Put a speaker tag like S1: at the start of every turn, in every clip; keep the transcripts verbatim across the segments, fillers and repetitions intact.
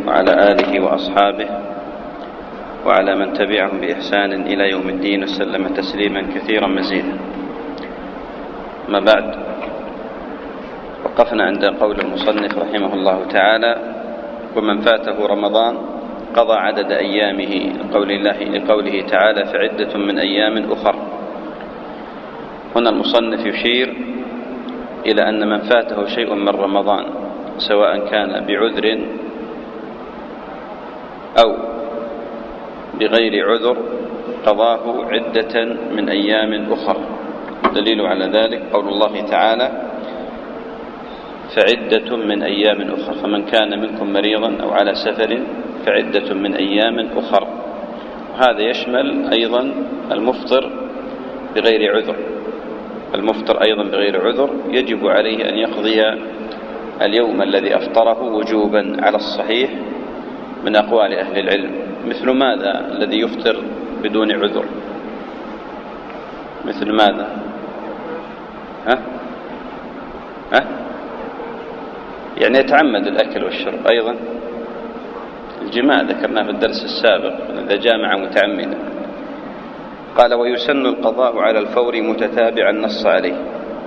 S1: وعلى آله وأصحابه وعلى من تبعهم بإحسان إلى يوم الدين وسلم تسليما كثيرا مزيدا. ما بعد، وقفنا عند قول المصنف رحمه الله تعالى: ومن فاته رمضان قضى عدد أيامه، لقول الله لقوله تعالى: فعدة من أيام أخر. هنا المصنف يشير إلى أن من فاته شيء من رمضان سواء كان بعذر أو بغير عذر قضاه عدة من أيام أخر. دليل على ذلك قول الله تعالى: فعدة من أيام أخر، فمن كان منكم مريضا أو على سفر فعدة من أيام أخر. وهذا يشمل أيضا المفطر بغير عذر. المفطر أيضا بغير عذر يجب عليه أن يقضي اليوم الذي أفطره وجوبا على الصحيح من أقوال أهل العلم. مثل ماذا الذي يفطر بدون عذر؟ مثل ماذا؟ ها؟ ها؟ يعني يتعمد الأكل والشرب. أيضا الجماع ذكرناه في الدرس السابق، إذا جامع متعمدا. قال: ويسن القضاء على الفور متتابعا نص عليه.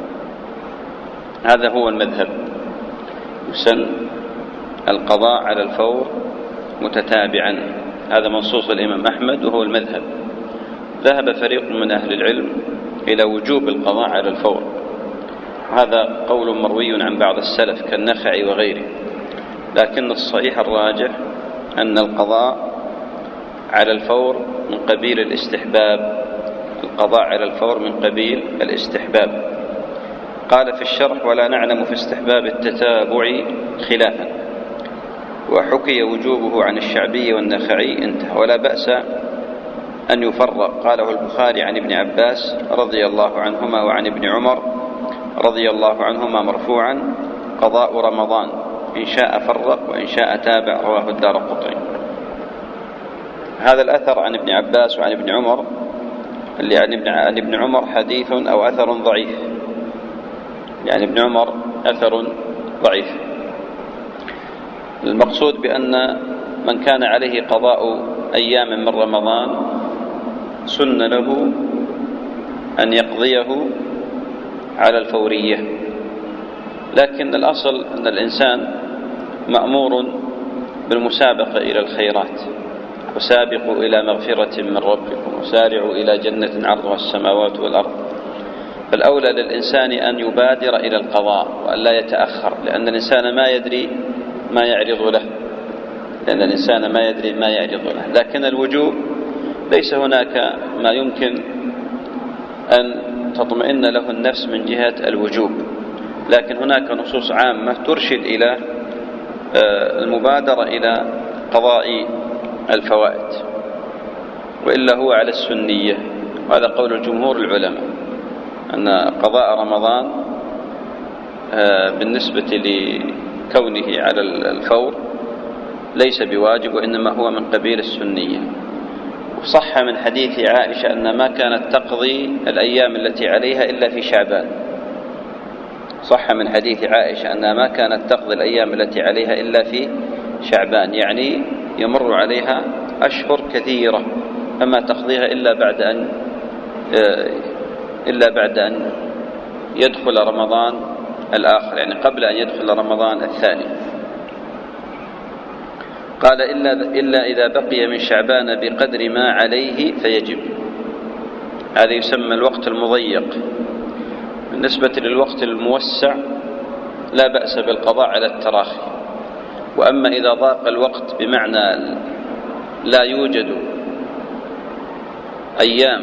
S1: هذا هو المذهب، يسن القضاء على الفور متتابعا. هذا منصوص الإمام أحمد وهو المذهب. ذهب فريق من أهل العلم إلى وجوب القضاء على الفور، هذا قول مروي عن بعض السلف كالنخعي وغيره، لكن الصحيح الراجح أن القضاء على الفور من قبيل الاستحباب. القضاء على الفور من قبيل الاستحباب. قال في الشرح: ولا نعلم في استحباب التتابع خلافا، وحكي وجوبه عن الشعبي والنخعي انتهى، ولا بأس أن يفرق. قاله البخاري عن ابن عباس رضي الله عنهما وعن ابن عمر رضي الله عنهما مرفوعا: قضاء رمضان إن شاء فرق وإن شاء تابع. رواه الدارقطني. هذا الأثر عن ابن عباس وعن ابن عمر، اللي عن ابن عمر حديث أو أثر ضعيف، يعني ابن عمر أثر ضعيف. المقصود بأن من كان عليه قضاء أيام من رمضان سن له أن يقضيه على الفورية، لكن الأصل أن الإنسان مأمور بالمسابقة إلى الخيرات: وسابقوا إلى مغفرة من ربكم وسارعوا إلى جنة عرضها السماوات والأرض. فالأولى للإنسان أن يبادر إلى القضاء وأن لا يتأخر، لأن الإنسان ما يدري ما يعرض له لأن الإنسان ما يدري ما يعرض له. لكن الوجوب ليس هناك ما يمكن أن تطمئن له النفس من جهة الوجوب، لكن هناك نصوص عامة ترشد إلى المبادرة إلى قضاء الفوائد، وإلا هو على السنية. وهذا قول الجمهور العلماء، أن قضاء رمضان بالنسبة لكونه على الفور ليس بواجب، وإنما هو من قبيل السنية. وصح من حديث عائشة أن ما كانت تقضي الأيام التي عليها إلا في شعبان. صح من حديث عائشة أنها ما كانت تقضي الأيام التي عليها إلا في شعبان، يعني يمر عليها أشهر كثيرة فما تقضيها إلا بعد أن إلا بعد أن يدخل رمضان الآخر، يعني قبل أن يدخل رمضان الثاني. قال: إلا, إلا إذا بقي من شعبان بقدر ما عليه فيجب. هذا يسمى الوقت المضيق. بالنسبة للوقت الموسع لا بأس بالقضاء على التراخي. وأما إذا ضاق الوقت بمعنى لا يوجد أيام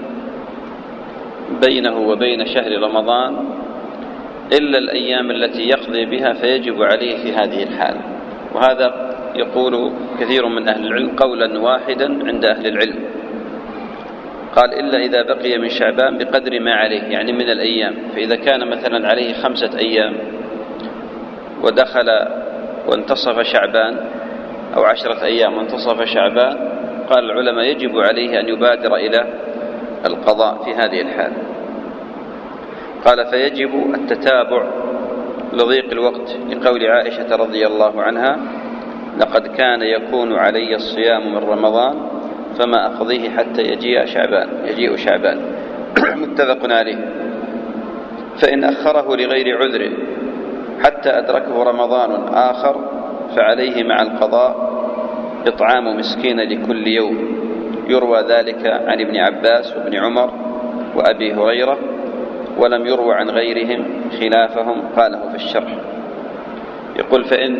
S1: بينه وبين شهر رمضان إلا الأيام التي يقضي بها فيجب عليه في هذه الحال. وهذا يقول كثير من أهل العلم قولا واحدا عند أهل العلم. قال: إلا إذا بقي من شعبان بقدر ما عليه، يعني من الأيام. فإذا كان مثلا عليه خمسة أيام ودخل وانتصف شعبان، أو عشرة أيام وانتصف شعبان، قال العلماء يجب عليه أن يبادر إلى القضاء في هذه الحال. قال: فيجب التتابع لضيق الوقت، لقول عائشة رضي الله عنها: لقد كان يكون علي الصيام من رمضان فما أقضيه حتى يجيء شعبان يجيء شعبان متفق عليه. فإن أخره لغير عذر حتى أدركه رمضان آخر فعليه مع القضاء إطعام مسكين لكل يوم. يروى ذلك عن ابن عباس وابن عمر وأبي هريرة، ولم يروى عن غيرهم خلافهم، قاله في الشرح. يقول: فإن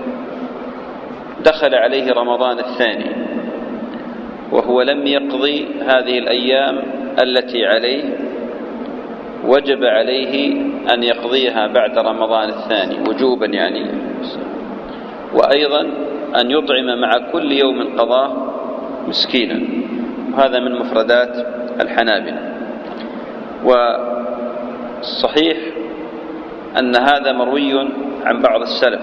S1: دخل عليه رمضان الثاني وهو لم يقضي هذه الأيام التي عليه، وجب عليه أن يقضيها بعد رمضان الثاني وجوبا يعني، وأيضا أن يطعم مع كل يوم قضاء مسكينا. وهذا من مفردات الحنابلة. والصحيح أن هذا مروي عن بعض السلف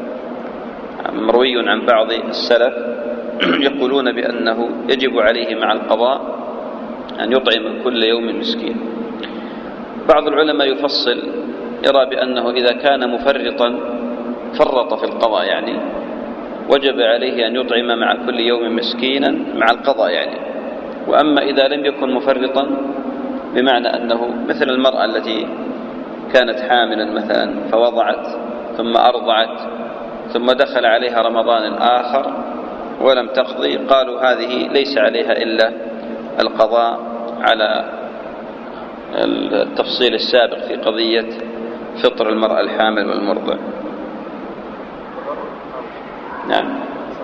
S1: مروي عن بعض السلف يقولون بأنه يجب عليه مع القضاء أن يطعم كل يوم مسكين. بعض العلماء يفصل، يرى بأنه إذا كان مفرطا فرط في القضاء يعني وجب عليه أن يطعم مع كل يوم مسكينا مع القضاء يعني. وأما إذا لم يكن مفرطا بمعنى أنه مثل المرأة التي كانت حاملا مثلا فوضعت ثم أرضعت ثم دخل عليها رمضان آخر ولم تقضي، قالوا هذه ليس عليها إلا القضاء على التفصيل السابق في قضية فطر المرأة الحامل والمرضع. نعم،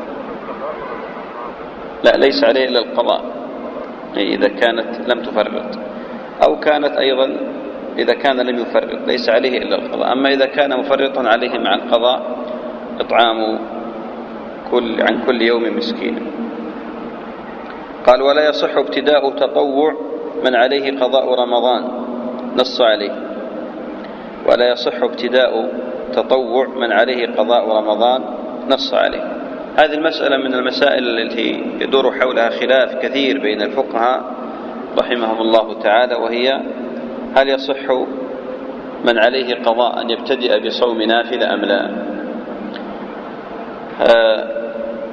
S1: لا ليس عليه إلا القضاء إذا كانت لم تفرط، أو كانت أيضا إذا كان لم يفرط ليس عليه إلا القضاء. أما إذا كان مفرطا عليه مع القضاء إطعام كل عن كل يوم مسكين. قال: ولا يصح ابتداء تطوع من عليه قضاء رمضان، نص عليه. ولا يصح ابتداء تطوع من عليه قضاء رمضان، نص عليه. هذه المسألة من المسائل التي يدور حولها خلاف كثير بين الفقهاء رحمهم الله تعالى، وهي: هل يصح من عليه قضاء أن يبتدئ بصوم نافلة أم لا؟ آه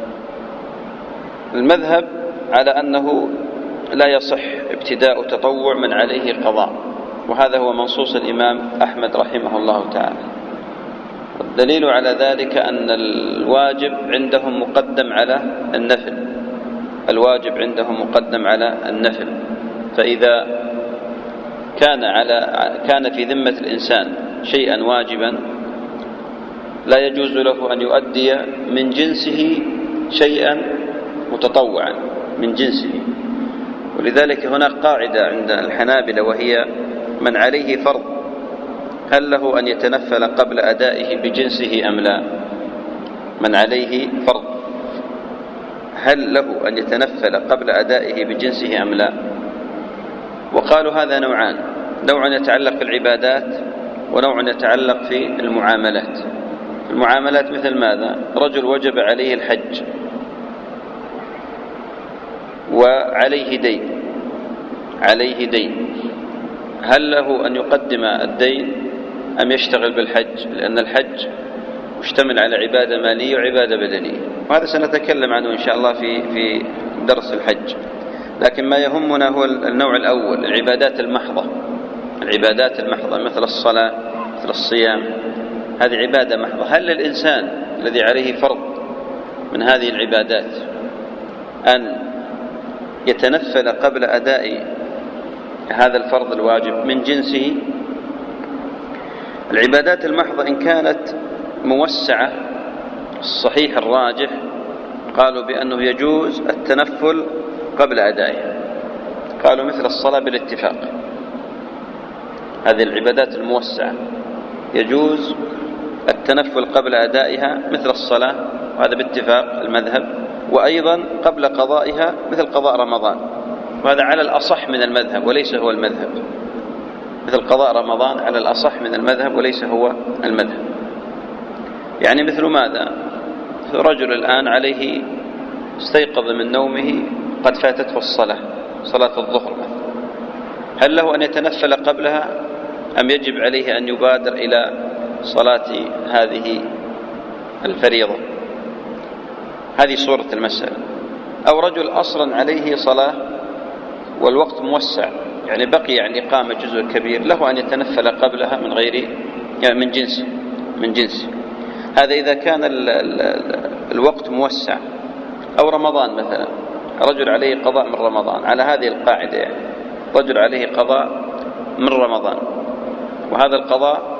S1: المذهب على أنه لا يصح ابتداء تطوع من عليه قضاء، وهذا هو منصوص الإمام أحمد رحمه الله تعالى. الدليل على ذلك أن الواجب عندهم مقدم على النفل الواجب عندهم مقدم على النفل فإذا كان على كان في ذمة الإنسان شيئا واجبا لا يجوز له أن يؤدي من جنسه شيئا متطوعا من جنسه. ولذلك هناك قاعدة عند الحنابلة، وهي: من عليه فرض هل له أن يتنفل قبل أدائه بجنسه أم لا؟ من عليه فرض هل له أن يتنفل قبل أدائه بجنسه أم لا؟ وقالوا هذا نوعان: نوع يتعلق بالعبادات ونوع يتعلق في المعاملات. المعاملات مثل ماذا؟ رجل وجب عليه الحج وعليه دين عليه دين هل له أن يقدم الدين أم يشتغل بالحج؟ لأن الحج مشتمل على عبادة مالية وعبادة بدنية، وهذا سنتكلم عنه إن شاء الله في في درس الحج. لكن ما يهمنا هو النوع الأول، العبادات المحضة العبادات المحضة مثل الصلاة مثل الصيام، هذه عبادة محضة. هل للإنسان الذي عليه فرض من هذه العبادات أن يتنفل قبل أداء هذا الفرض الواجب من جنسه؟ العبادات المحضة إن كانت موسعة الصحيح الراجح قالوا بأنه يجوز التنفل قبل أدائها. قالوا مثل الصلاة بالاتفاق، هذه العبادات الموسعة يجوز التنفل قبل أدائها مثل الصلاة، وهذا باتفاق المذهب. وأيضا قبل قضائها مثل قضاء رمضان، وهذا على الأصح من المذهب وليس هو المذهب. مثل قضاء رمضان على الأصح من المذهب وليس هو المذهب. يعني مثل ماذا؟ رجل الآن عليه استيقظ من نومه قد فاتته الصلاة صلاة الظهر، هل له أن يتنفل قبلها أم يجب عليه أن يبادر إلى صلاة هذه الفريضة؟ هذه صورة المسألة. أو رجل أصلا عليه صلاة والوقت موسع، يعني بقي يعني إقامة جزء كبير، له أن يتنفل قبلها من غير يعني من جنس من جنس هذا إذا كان ال ال الوقت موسع. أو رمضان مثلا، رجل عليه قضاء من رمضان، على هذه القاعدة يعني رجل عليه قضاء من رمضان، وهذا القضاء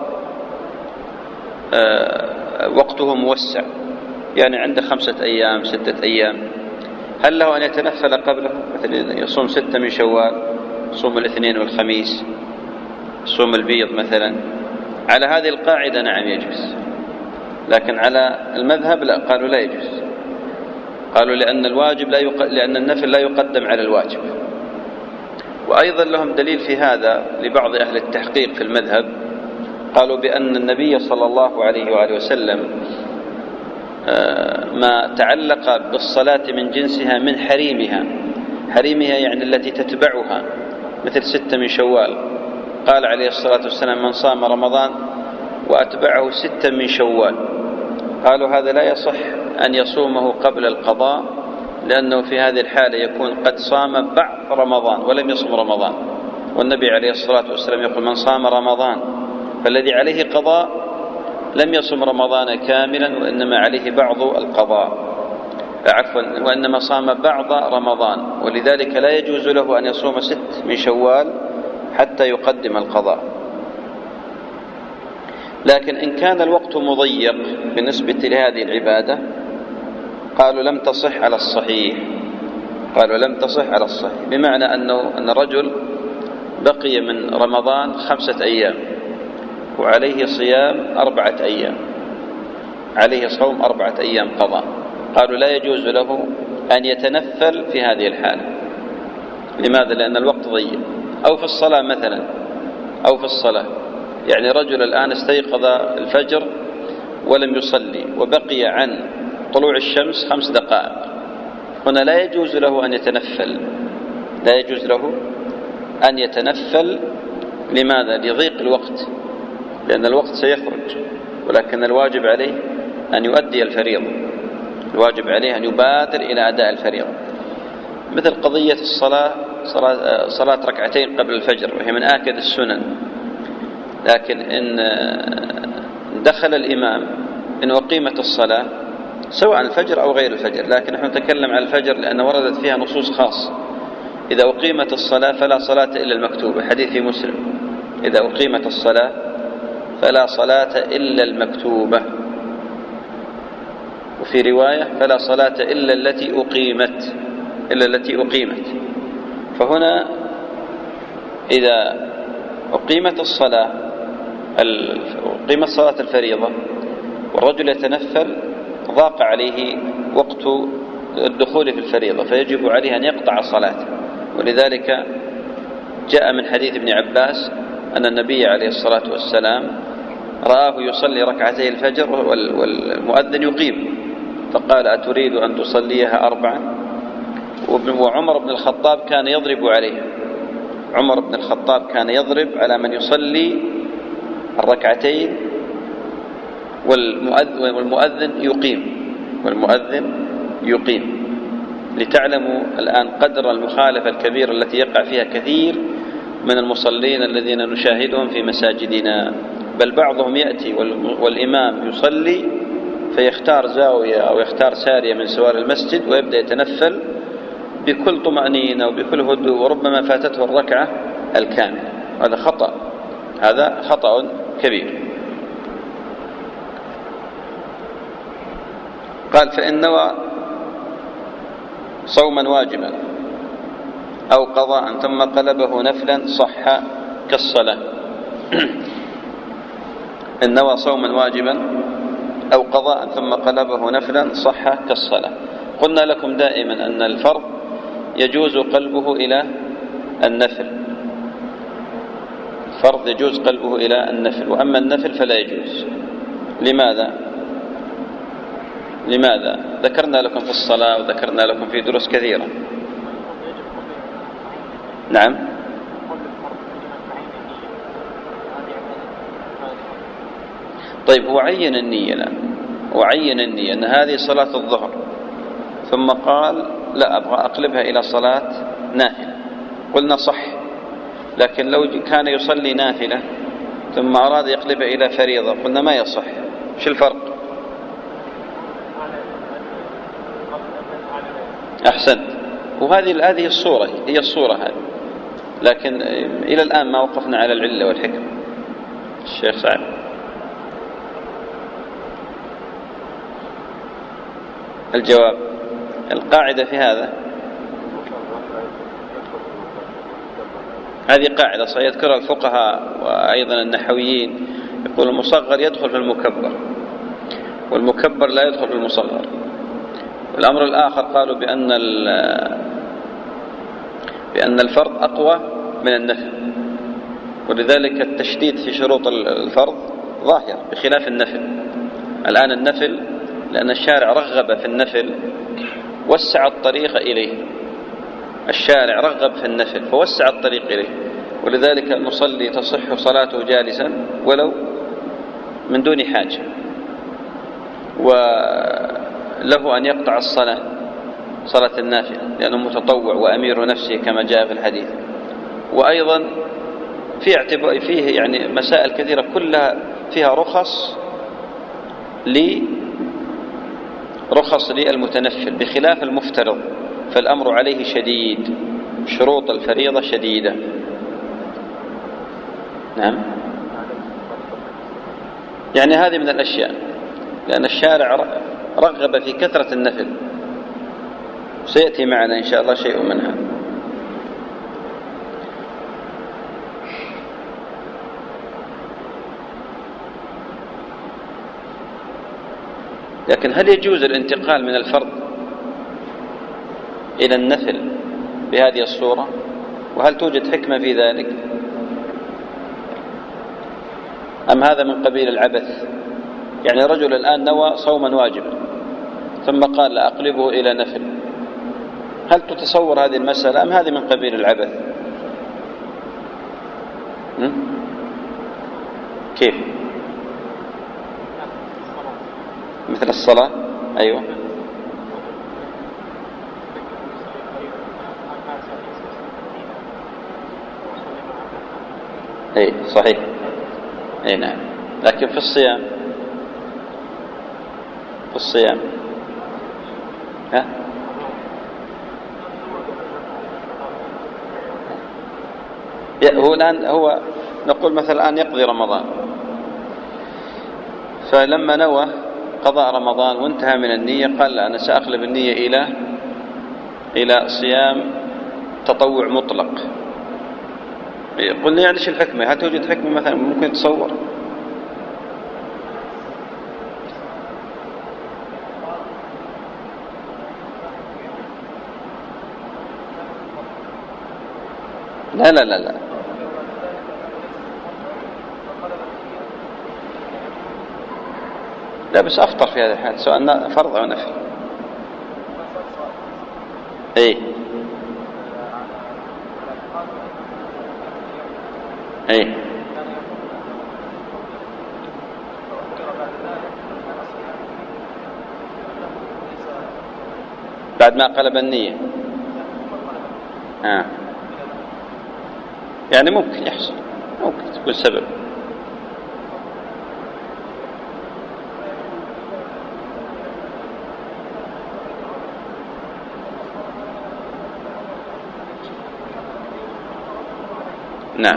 S1: آه وقته موسع، يعني عنده خمسة أيام ستة أيام، هل له أن يتنفل قبله؟ مثلا يصوم ستة من شوال، يصوم الاثنين والخميس، يصوم البيض مثلا. على هذه القاعدة نعم يجوز، لكن على المذهب لا، قالوا لا يجوز. قالوا لأن الواجب لا يق... لأن النفل لا يقدم على الواجب. وأيضا لهم دليل في هذا لبعض أهل التحقيق في المذهب، قالوا بأن النبي صلى الله عليه وآله وسلم ما تعلق بالصلاة من جنسها من حريمها، حريمها يعني التي تتبعها، مثل ستة من شوال، قال عليه الصلاة والسلام من صام رمضان وأتبعه ستة من شوال، قالوا هذا لا يصح أن يصومه قبل القضاء، لأنه في هذه الحالة يكون قد صام بعض رمضان ولم يصم رمضان، والنبي عليه الصلاة والسلام يقول من صام رمضان فالذي عليه قضاء لم يصم رمضان كاملا، وإنما عليه بعض القضاء، عفوا وإنما صام بعض رمضان، ولذلك لا يجوز له أن يصوم ست من شوال حتى يقدم القضاء. لكن إن كان الوقت مضيق بالنسبة لهذه العبادة، قالوا لم تصح على الصحيح، قالوا لم تصح على الصحيح، بمعنى أنه أن الرجل بقي من رمضان خمسة أيام وعليه صيام أربعة أيام، عليه صوم أربعة أيام قضاء، قالوا لا يجوز له أن يتنفل في هذه الحالة. لماذا؟ لأن الوقت ضيق. أو في الصلاة مثلا، أو في الصلاة يعني رجل الآن استيقظ الفجر ولم يصلي وبقي عن طلوع الشمس خمس دقائق، هنا لا يجوز له أن يتنفل، لا يجوز له أن يتنفل. لماذا؟ لضيق الوقت، لأن الوقت سيخرج، ولكن الواجب عليه أن يؤدي الفريضة، الواجب عليه أن يبادر إلى أداء الفريضة. مثل قضية الصلاة، صلاة, صلاة ركعتين قبل الفجر، وهي من آكد السنن، لكن إن دخل الإمام إن أقيمت الصلاة سواء الفجر أو غير الفجر، لكن نحن نتكلم عن الفجر لأن وردت فيها نصوص خاصة، إذا أقيمت الصلاة فلا صلاة إلا المكتوبة، حديث في مسلم، إذا أقيمت الصلاة فلا صلاة إلا المكتوبة، وفي رواية فلا صلاة إلا التي أقيمت، إلا التي أقيمت. فهنا إذا أقيمت الصلاة، أقيمت صلاة الفريضة والرجل يتنفل، ضاق عليه وقت الدخول في الفريضة، فيجب عليه أن يقطع صلاته. ولذلك جاء من حديث ابن عباس أن النبي عليه الصلاة والسلام رآه يصلي ركعتي الفجر والمؤذن يقيم، فقال أتريد أن تصليها أربعا؟ وعمر بن الخطاب كان يضرب عليه، عمر بن الخطاب كان يضرب على من يصلي الركعتين والمؤذن يقيم، والمؤذن يقيم، لتعلموا الآن قدر المخالفة الكبيرة التي يقع فيها كثير من المصلين الذين نشاهدهم في مساجدنا. بل بعضهم يأتي والإمام يصلي فيختار زاوية أو يختار سارية من سوار المسجد ويبدأ يتنفل بكل طمأنينة وبكل هدوء، وربما فاتته الركعة الكاملة. هذا خطأ، هذا خطأ كبير. قال فإن نوى صوما واجبا أو قضاء ثم قلبه نفلا صح كالصلاة. إن نوى صوما واجبا أو قضاء ثم قلبه نفلا صح كالصلاة. قلنا لكم دائما أن الفرض يجوز قلبه إلى النفل، الفرض يجوز قلبه إلى النفل، وأما النفل فلا يجوز. لماذا؟ لماذا؟ ذكرنا لكم في الصلاة وذكرنا لكم في دروس كثيرة. نعم. طيب هو عين النية الآن، وعين النية أن هذه صلاة الظهر ثم قال لا أبغى أقلبها إلى صلاة نافلة، قلنا صح. لكن لو كان يصلي نافلة ثم أراد يقلبها إلى فريضة قلنا ما يصح. شو الفرق؟ أحسنت. وهذه هذه الصورة هي الصورة هذه، لكن إلى الآن ما وقفنا على العلة والحكم. الشيخ سعد. الجواب: القاعدة في هذا، هذه قاعدة سيذكرها الفقهاء وأيضا النحويين، يقول المصغر يدخل في المكبر والمكبر لا يدخل في المصغر. والأمر الآخر قالوا بأن بأن الفرض أقوى من النفل، ولذلك التشديد في شروط الفرض ظاهر بخلاف النفل. الآن النفل لأن الشارع رغب في النفل وسع الطريق إليه، الشارع رغب في النفل فوسع الطريق إليه، ولذلك المصلي تصح صلاته جالسا ولو من دون حاجة، وله أن يقطع الصلاة صلاة النافلة لأنه متطوع وأمير نفسه كما جاء في الحديث. وأيضا في اعتبار فيه يعني مسائل كثيرة كلها فيها رخص لي رخص للمتنفل بخلاف المفترض، فالأمر عليه شديد، شروط الفريضة شديدة. نعم، يعني هذه من الأشياء، لأن الشارع رغب في كثرة النفل، سيأتي معنا إن شاء الله شيء منها. لكن هل يجوز الانتقال من الفرض إلى النفل بهذه الصورة؟ وهل توجد حكمة في ذلك؟ أم هذا من قبيل العبث؟ يعني رجل الآن نوى صوما واجبا ثم قال لا أقلبه إلى نفل، هل تتصور هذه المسألة أم هذه من قبيل العبث؟ م? كيف؟ مثل الصلاة. أيوة. أي صحيح. أي نعم. لكن في الصيام في الصيام ها هو الآن هو نقول مثلا الآن يقضي رمضان، فلما نوى قضاء رمضان وانتهى من النية قال لا أنا سأقلب النية إلى إلى صيام تطوع مطلق. قلنا يعني ايش الحكمة؟ هل توجد حكمة مثلا ممكن تصور؟ لا لا لا لا لا بس أفطر في هذا الحال سواء فرض أو نفل. أي أي بعد ما قلب النية. آه. يعني ممكن يحصل، ممكن تكون سبب. نعم.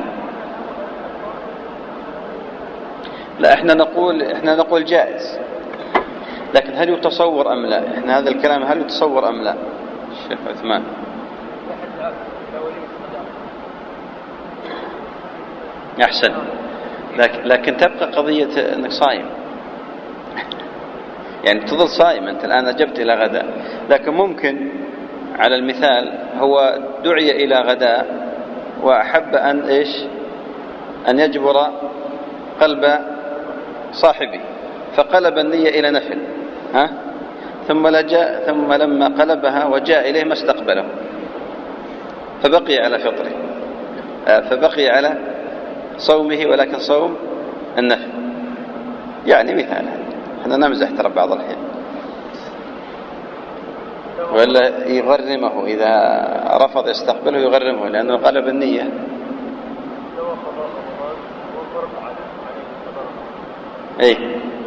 S1: لا احنا نقول احنا نقول جائز، لكن هل يتصور ام لا؟ احنا هذا الكلام هل يتصور ام لا؟ الشيخ عثمان. احسن. لكن لكن تبقى قضية انك صايم يعني تظل صائم انت الان اجبت الى غداء، لكن ممكن على المثال هو دعي الى غداء وأحب أن إيش أن يجبر قلب صاحبه فقلب النية إلى نفل، ها ثم لجاء ثم لما قلبها وجاء إليه ما استقبله فبقي على فطره، فبقي على صومه ولكن صوم النفل. يعني مثال، احنا نمزح ترى بعض الحين. ولا يغرمه إذا رفض يستقبله يغرمه لأنه غلب النية. أي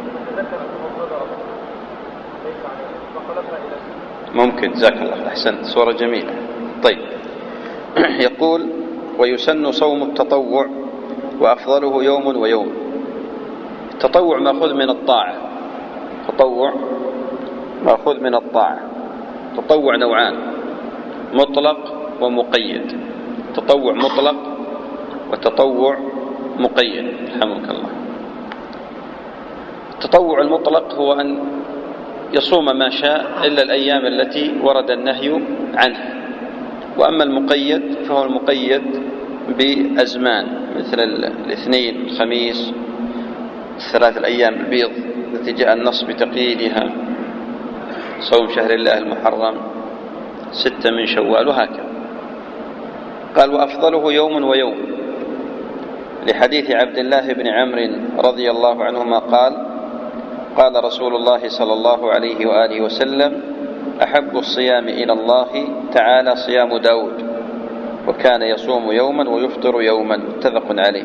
S1: ممكن. جزاك الله، أحسنت، صورة جميلة. طيب يقول ويسن صوم التطوع وأفضله يوم ويوم. التطوع مأخوذ من الطاعة، تطوع مأخوذ من الطاعة. تطوع نوعان، مطلق ومقيد. تطوع مطلق وتطوع مقيد. رحمك الله. التطوع المطلق هو أن يصوم ما شاء إلا الأيام التي ورد النهي عنها. وأما المقيد فهو المقيد بأزمان، مثل الاثنين، الخميس، الثلاث الأيام البيض التي جاء النص بتقييدها، صوم شهر الله المحرم، ستة من شوال، وهكذا. قال وأفضله يوم ويوم، لحديث عبد الله بن عمرو رضي الله عنهما قال قال رسول الله صلى الله عليه وآله وسلم أحب الصيام إلى الله تعالى صيام داود، وكان يصوم يوما ويفطر يوما، متفق عليه.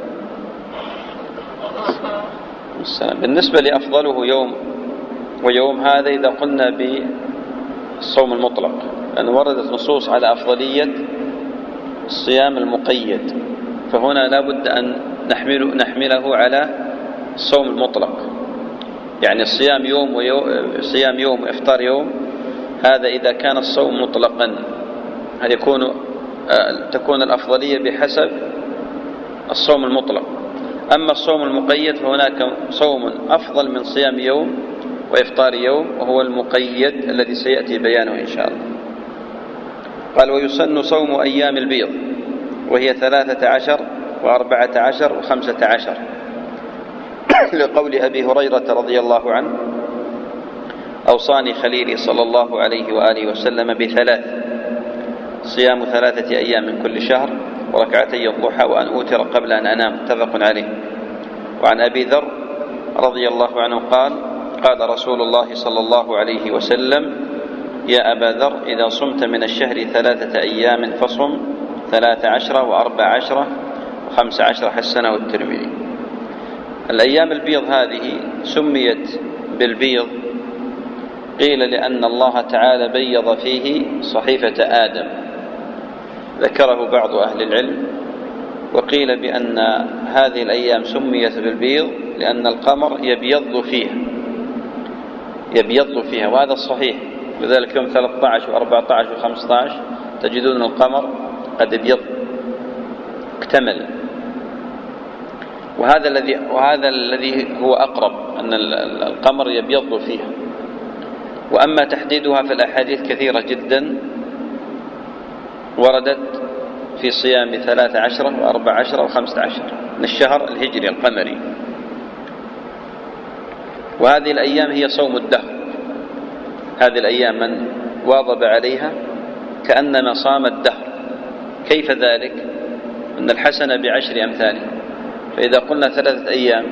S1: بالنسبة لأفضله يوم ويوم، هذا إذا قلنا بالصوم المطلق، لأن وردت نصوص على أفضلية الصيام المقيد، فهنا لا بد أن نحمله, نحمله على الصوم المطلق، يعني الصيام يوم ويوم، صيام يوم وإفطار يوم. هذا إذا كان الصوم مطلقا هل يكون تكون الأفضلية بحسب الصوم المطلق. أما الصوم المقيد فهناك صوم أفضل من صيام يوم وإفطار يوم، وهو المقيد الذي سيأتي بيانه إن شاء الله. قال ويسن صوم أيام البيض، وهي ثلاثة عشر وأربعة عشر وخمسة عشر، لقول أبي هريرة رضي الله عنه أوصاني خليلي صلى الله عليه وآله وسلم بثلاث: صيام ثلاثة أيام من كل شهر، وركعتي الضحى، وأن أوتر قبل أن أنام، متفق عليه. وعن أبي ذر رضي الله عنه قال قال رسول الله صلى الله عليه وسلم يا أبا ذر إذا صمت من الشهر ثلاثة أيام فصم ثلاث عشرة وأربع عشرة وخمس عشرة، حسنه الترمذي. الأيام البيض هذه سميت بالبيض قيل لأن الله تعالى بيض فيه صحيفة آدم، ذكره بعض أهل العلم. وقيل بأن هذه الأيام سميت بالبيض لأن القمر يبيض فيها يبيض فيها وهذا الصحيح. لذلك يوم ثلاثة عشر وأربعة عشر وخمسة عشر تجدون القمر قد ابيض اكتمل، وهذا الذي وهذا الذي هو أقرب، أن القمر يبيض فيها. وأما تحديدها في الأحاديث كثيرة جدا وردت في صيام ثلاث عشرة وأربع عشرة وخمسة عشر من الشهر الهجري القمري. وهذه الأيام هي صوم الدهر. هذه الأيام من واظب عليها كأنما صام الدهر. كيف ذلك؟ أن الحسنة بعشر أمثالها، فإذا قلنا ثلاثة أيام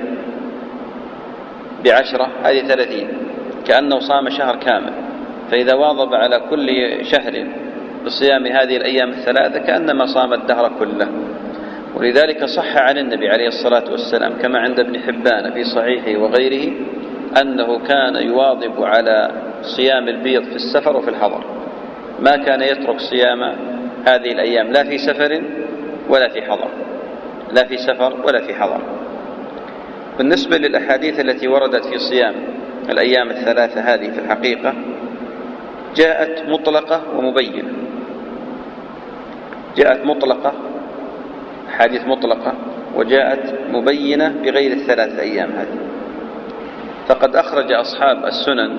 S1: بعشرة هذه ثلاثين، كأنه صام شهر كامل. فإذا واظب على كل شهر بصيام هذه الأيام الثلاثة كأنما صام الدهر كله. ولذلك صح عن النبي عليه الصلاة والسلام كما عند ابن حبان في صحيحه وغيره أنه كان يواظب على صيام البيض في السفر وفي الحضر، ما كان يترك صيام هذه الأيام لا في سفر ولا في حضر، لا في سفر ولا في حضر. بالنسبة للأحاديث التي وردت في صيام الأيام الثلاثة هذه في الحقيقة جاءت مطلقة ومبينة. جاءت مطلقة، حديث مطلقة، وجاءت مبينة بغير الثلاثة أيام هذه. فقد أخرج أصحاب السنن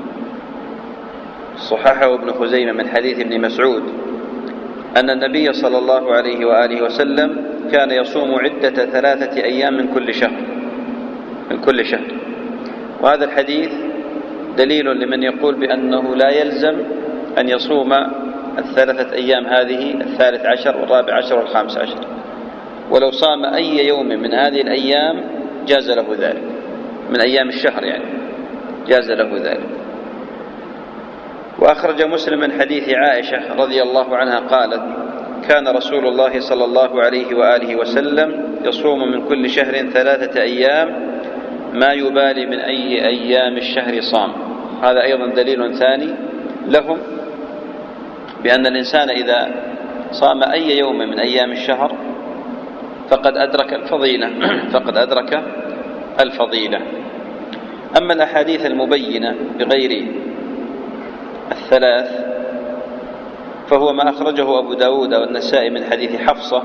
S1: صححه ابن خزيمة من حديث ابن مسعود أن النبي صلى الله عليه وآله وسلم كان يصوم عدة ثلاثة أيام من كل شهر من كل شهر. وهذا الحديث دليل لمن يقول بأنه لا يلزم أن يصوم الثلاثة أيام هذه، الثالث عشر والرابع عشر والخامس عشر، ولو صام أي يوم من هذه الأيام جاز له ذلك، من أيام الشهر يعني جاز له ذلك. وأخرج مسلم من حديث عائشة رضي الله عنها قالت: كان رسول الله صلى الله عليه وآله وسلم يصوم من كل شهر ثلاثة أيام ما يبالي من أي أيام الشهر صام. هذا أيضا دليل ثاني لهم بأن الإنسان إذا صام أي يوم من أيام الشهر فقد أدرك الفضيلة فقد أدرك الفضيلة. أما الأحاديث المبينة بغير الثلاث فهو ما أخرجه أبو داود والنسائي من حديث حفصة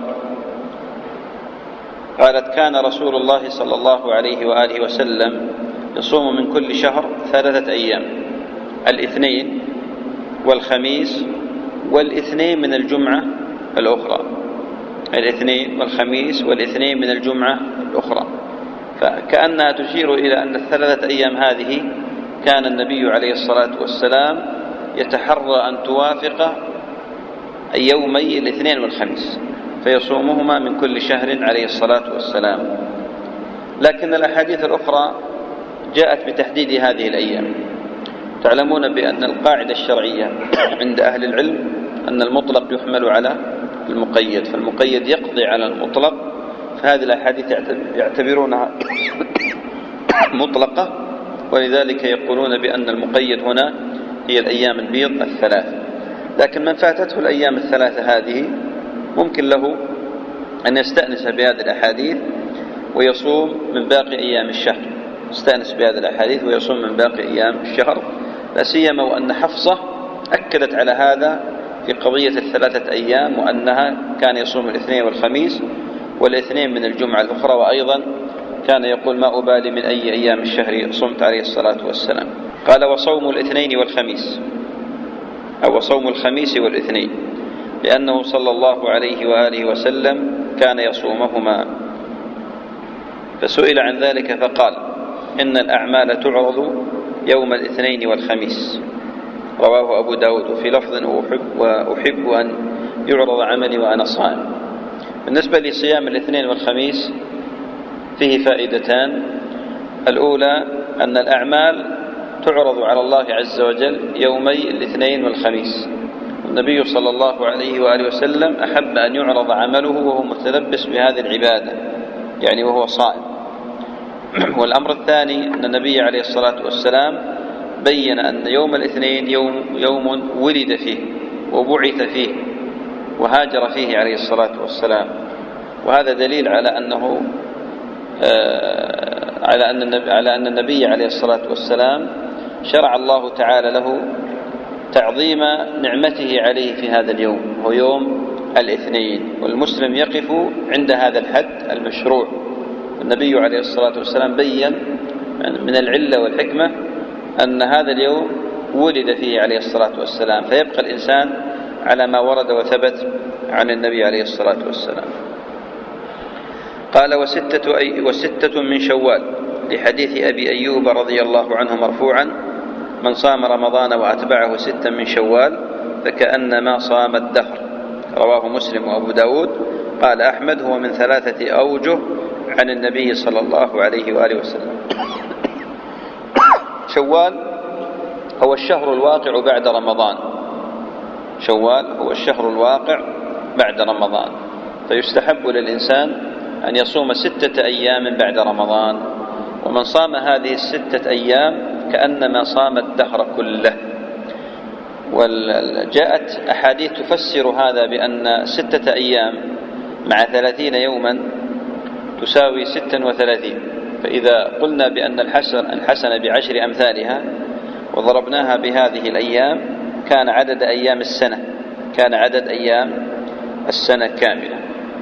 S1: قالت: كان رسول الله صلى الله عليه وآله وسلم يصوم من كل شهر ثلاثة أيام، الاثنين والخميس والاثنين من الجمعة الأخرى، الاثنين والخميس والاثنين من الجمعة الأخرى. فكأنها تشير إلى أن الثلاثة أيام هذه كان النبي عليه الصلاة والسلام يتحرى أن توافق يومي الاثنين والخميس فيصومهما من كل شهر عليه الصلاة والسلام. لكن الأحاديث الأخرى جاءت بتحديد هذه الأيام. تعلمون بأن القاعدة الشرعية عند أهل العلم أن المطلق يحمل على المقيد، فالمقيد يقضي على المطلق، فهذه الأحاديث يعتبرونها مطلقة، ولذلك يقولون بأن المقيد هنا هي الأيام البيض الثلاث. لكن من فاتته الأيام الثلاثة هذه ممكن له أن يستأنس بهذه الأحاديث ويصوم من باقي أيام الشهر، يستأنس بهذه الأحاديث ويصوم من باقي أيام الشهر، لا سيما وأن حفصة أكدت على هذا في قضية الثلاثة أيام، وأنها كان يصوم الاثنين والخميس والاثنين من الجمعة الأخرى، وأيضا كان يقول: ما أبالي من أي أيام الشهر صمت عليه الصلاة والسلام. قال: وصوم الاثنين والخميس، أو صوم الخميس والاثنين، لأنه صلى الله عليه وآله وسلم كان يصومهما. فسئل عن ذلك فقال: إن الأعمال تعرض يوم الاثنين والخميس، رواه أبو داود. وفي لفظ: وأحب, وأحب أن يعرض عملي وأنا صائم. بالنسبة لصيام الاثنين والخميس فيه فائدتان. الأولى أن الأعمال تعرض على الله عز وجل يومي الاثنين والخميس، النبي صلى الله عليه وآله وسلم أحب أن يعرض عمله وهو متلبس بهذه العبادة، يعني وهو صائم. والأمر الثاني أن النبي عليه الصلاة والسلام بين أن يوم الاثنين يوم, يوم ولد فيه وبعث فيه وهاجر فيه عليه الصلاة والسلام، وهذا دليل على أنه آه على أن النبي على أن النبي عليه الصلاة والسلام شرع الله تعالى له تعظيم نعمته عليه في هذا اليوم، هو يوم الاثنين، والمسلم يقف عند هذا الحد المشروع. النبي عليه الصلاة والسلام بين من العلة والحكمة أن هذا اليوم ولد فيه عليه الصلاة والسلام، فيبقى الإنسان على ما ورد وثبت عن النبي عليه الصلاة والسلام. قال: وستة, أي وستة من شوال، لحديث أبي أيوب رضي الله عنه مرفوعا: من صام رمضان وأتبعه ستا من شوال فكأنما صام الدهر، رواه مسلم وأبو داود. قال أحمد: هو من ثلاثة أوجه عن النبي صلى الله عليه وآله وسلم. شوال هو الشهر الواقع بعد رمضان، شوال هو الشهر الواقع بعد رمضان، فيستحب للإنسان أن يصوم ستة أيام بعد رمضان، ومن صام هذه الستة أيام كأنما صام الدهر كله. وجاءت أحاديث تفسر هذا بأن ستة أيام مع ثلاثين يوما تساوي ستا وثلاثين، فإذا قلنا بأن الحسن الحسنة بعشر أمثالها وضربناها بهذه الأيام كان عدد أيام السنة كان عدد أيام السنة كاملة.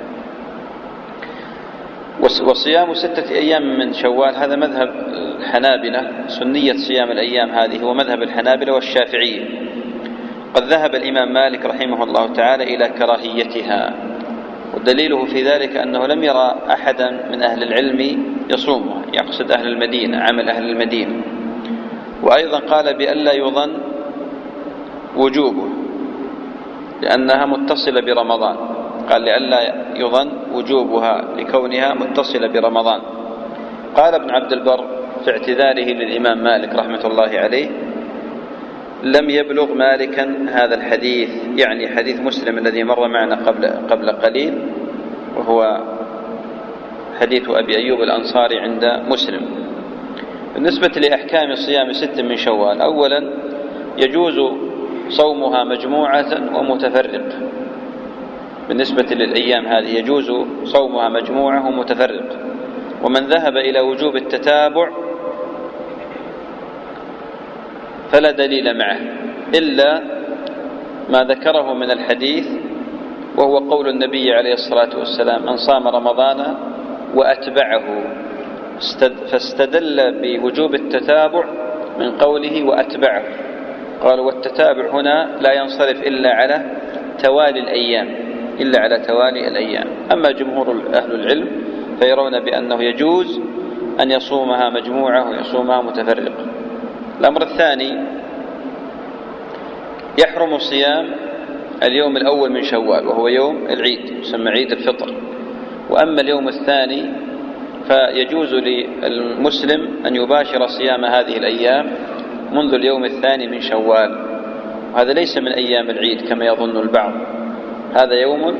S1: وصيام ستة أيام من شوال هذا مذهب الحنابلة، سنية صيام الأيام هذه هو مذهب الحنابلة والشافعية. قد ذهب الإمام مالك رحمه الله تعالى إلى كراهيتها، ودليله في ذلك أنه لم يرى أحدا من أهل العلم يصومها، يقصد أهل المدينة، عمل أهل المدينة. وأيضا قال بألا يظن وجوبه لأنها متصلة برمضان، قال لألا يظن وجوبها لكونها متصلة برمضان. قال ابن عبد البر في اعتذاره للإمام مالك رحمة الله عليه: لم يبلغ مالكا هذا الحديث، يعني حديث مسلم الذي مر معنا قبل قبل قليل، وهو حديث أبي أيوب الأنصاري عند مسلم. بالنسبة لأحكام صيام ست من شوال، أولا يجوز صومها مجموعة ومتفرق. بالنسبة للأيام هذه يجوز صومها مجموعة ومتفرق. ومن ذهب إلى وجوب التتابع فلا دليل معه إلا ما ذكره من الحديث، وهو قول النبي عليه الصلاة والسلام: من صام رمضان وأتبعه، فاستدل بوجوب التتابع من قوله وأتبعه. قالوا والتتابع هنا لا ينصرف إلا على توالي الأيام إلا على توالي الأيام. أما جمهور أهل العلم فيرون بأنه يجوز أن يصومها مجموعة ويصومها متفرقة. الأمر الثاني، يحرم صيام اليوم الأول من شوال وهو يوم العيد، يسمى عيد الفطر. وأما اليوم الثاني فيجوز للمسلم أن يباشر صيام هذه الأيام منذ اليوم الثاني من شوال. وهذا ليس من أيام العيد كما يظن البعض، هذا يوم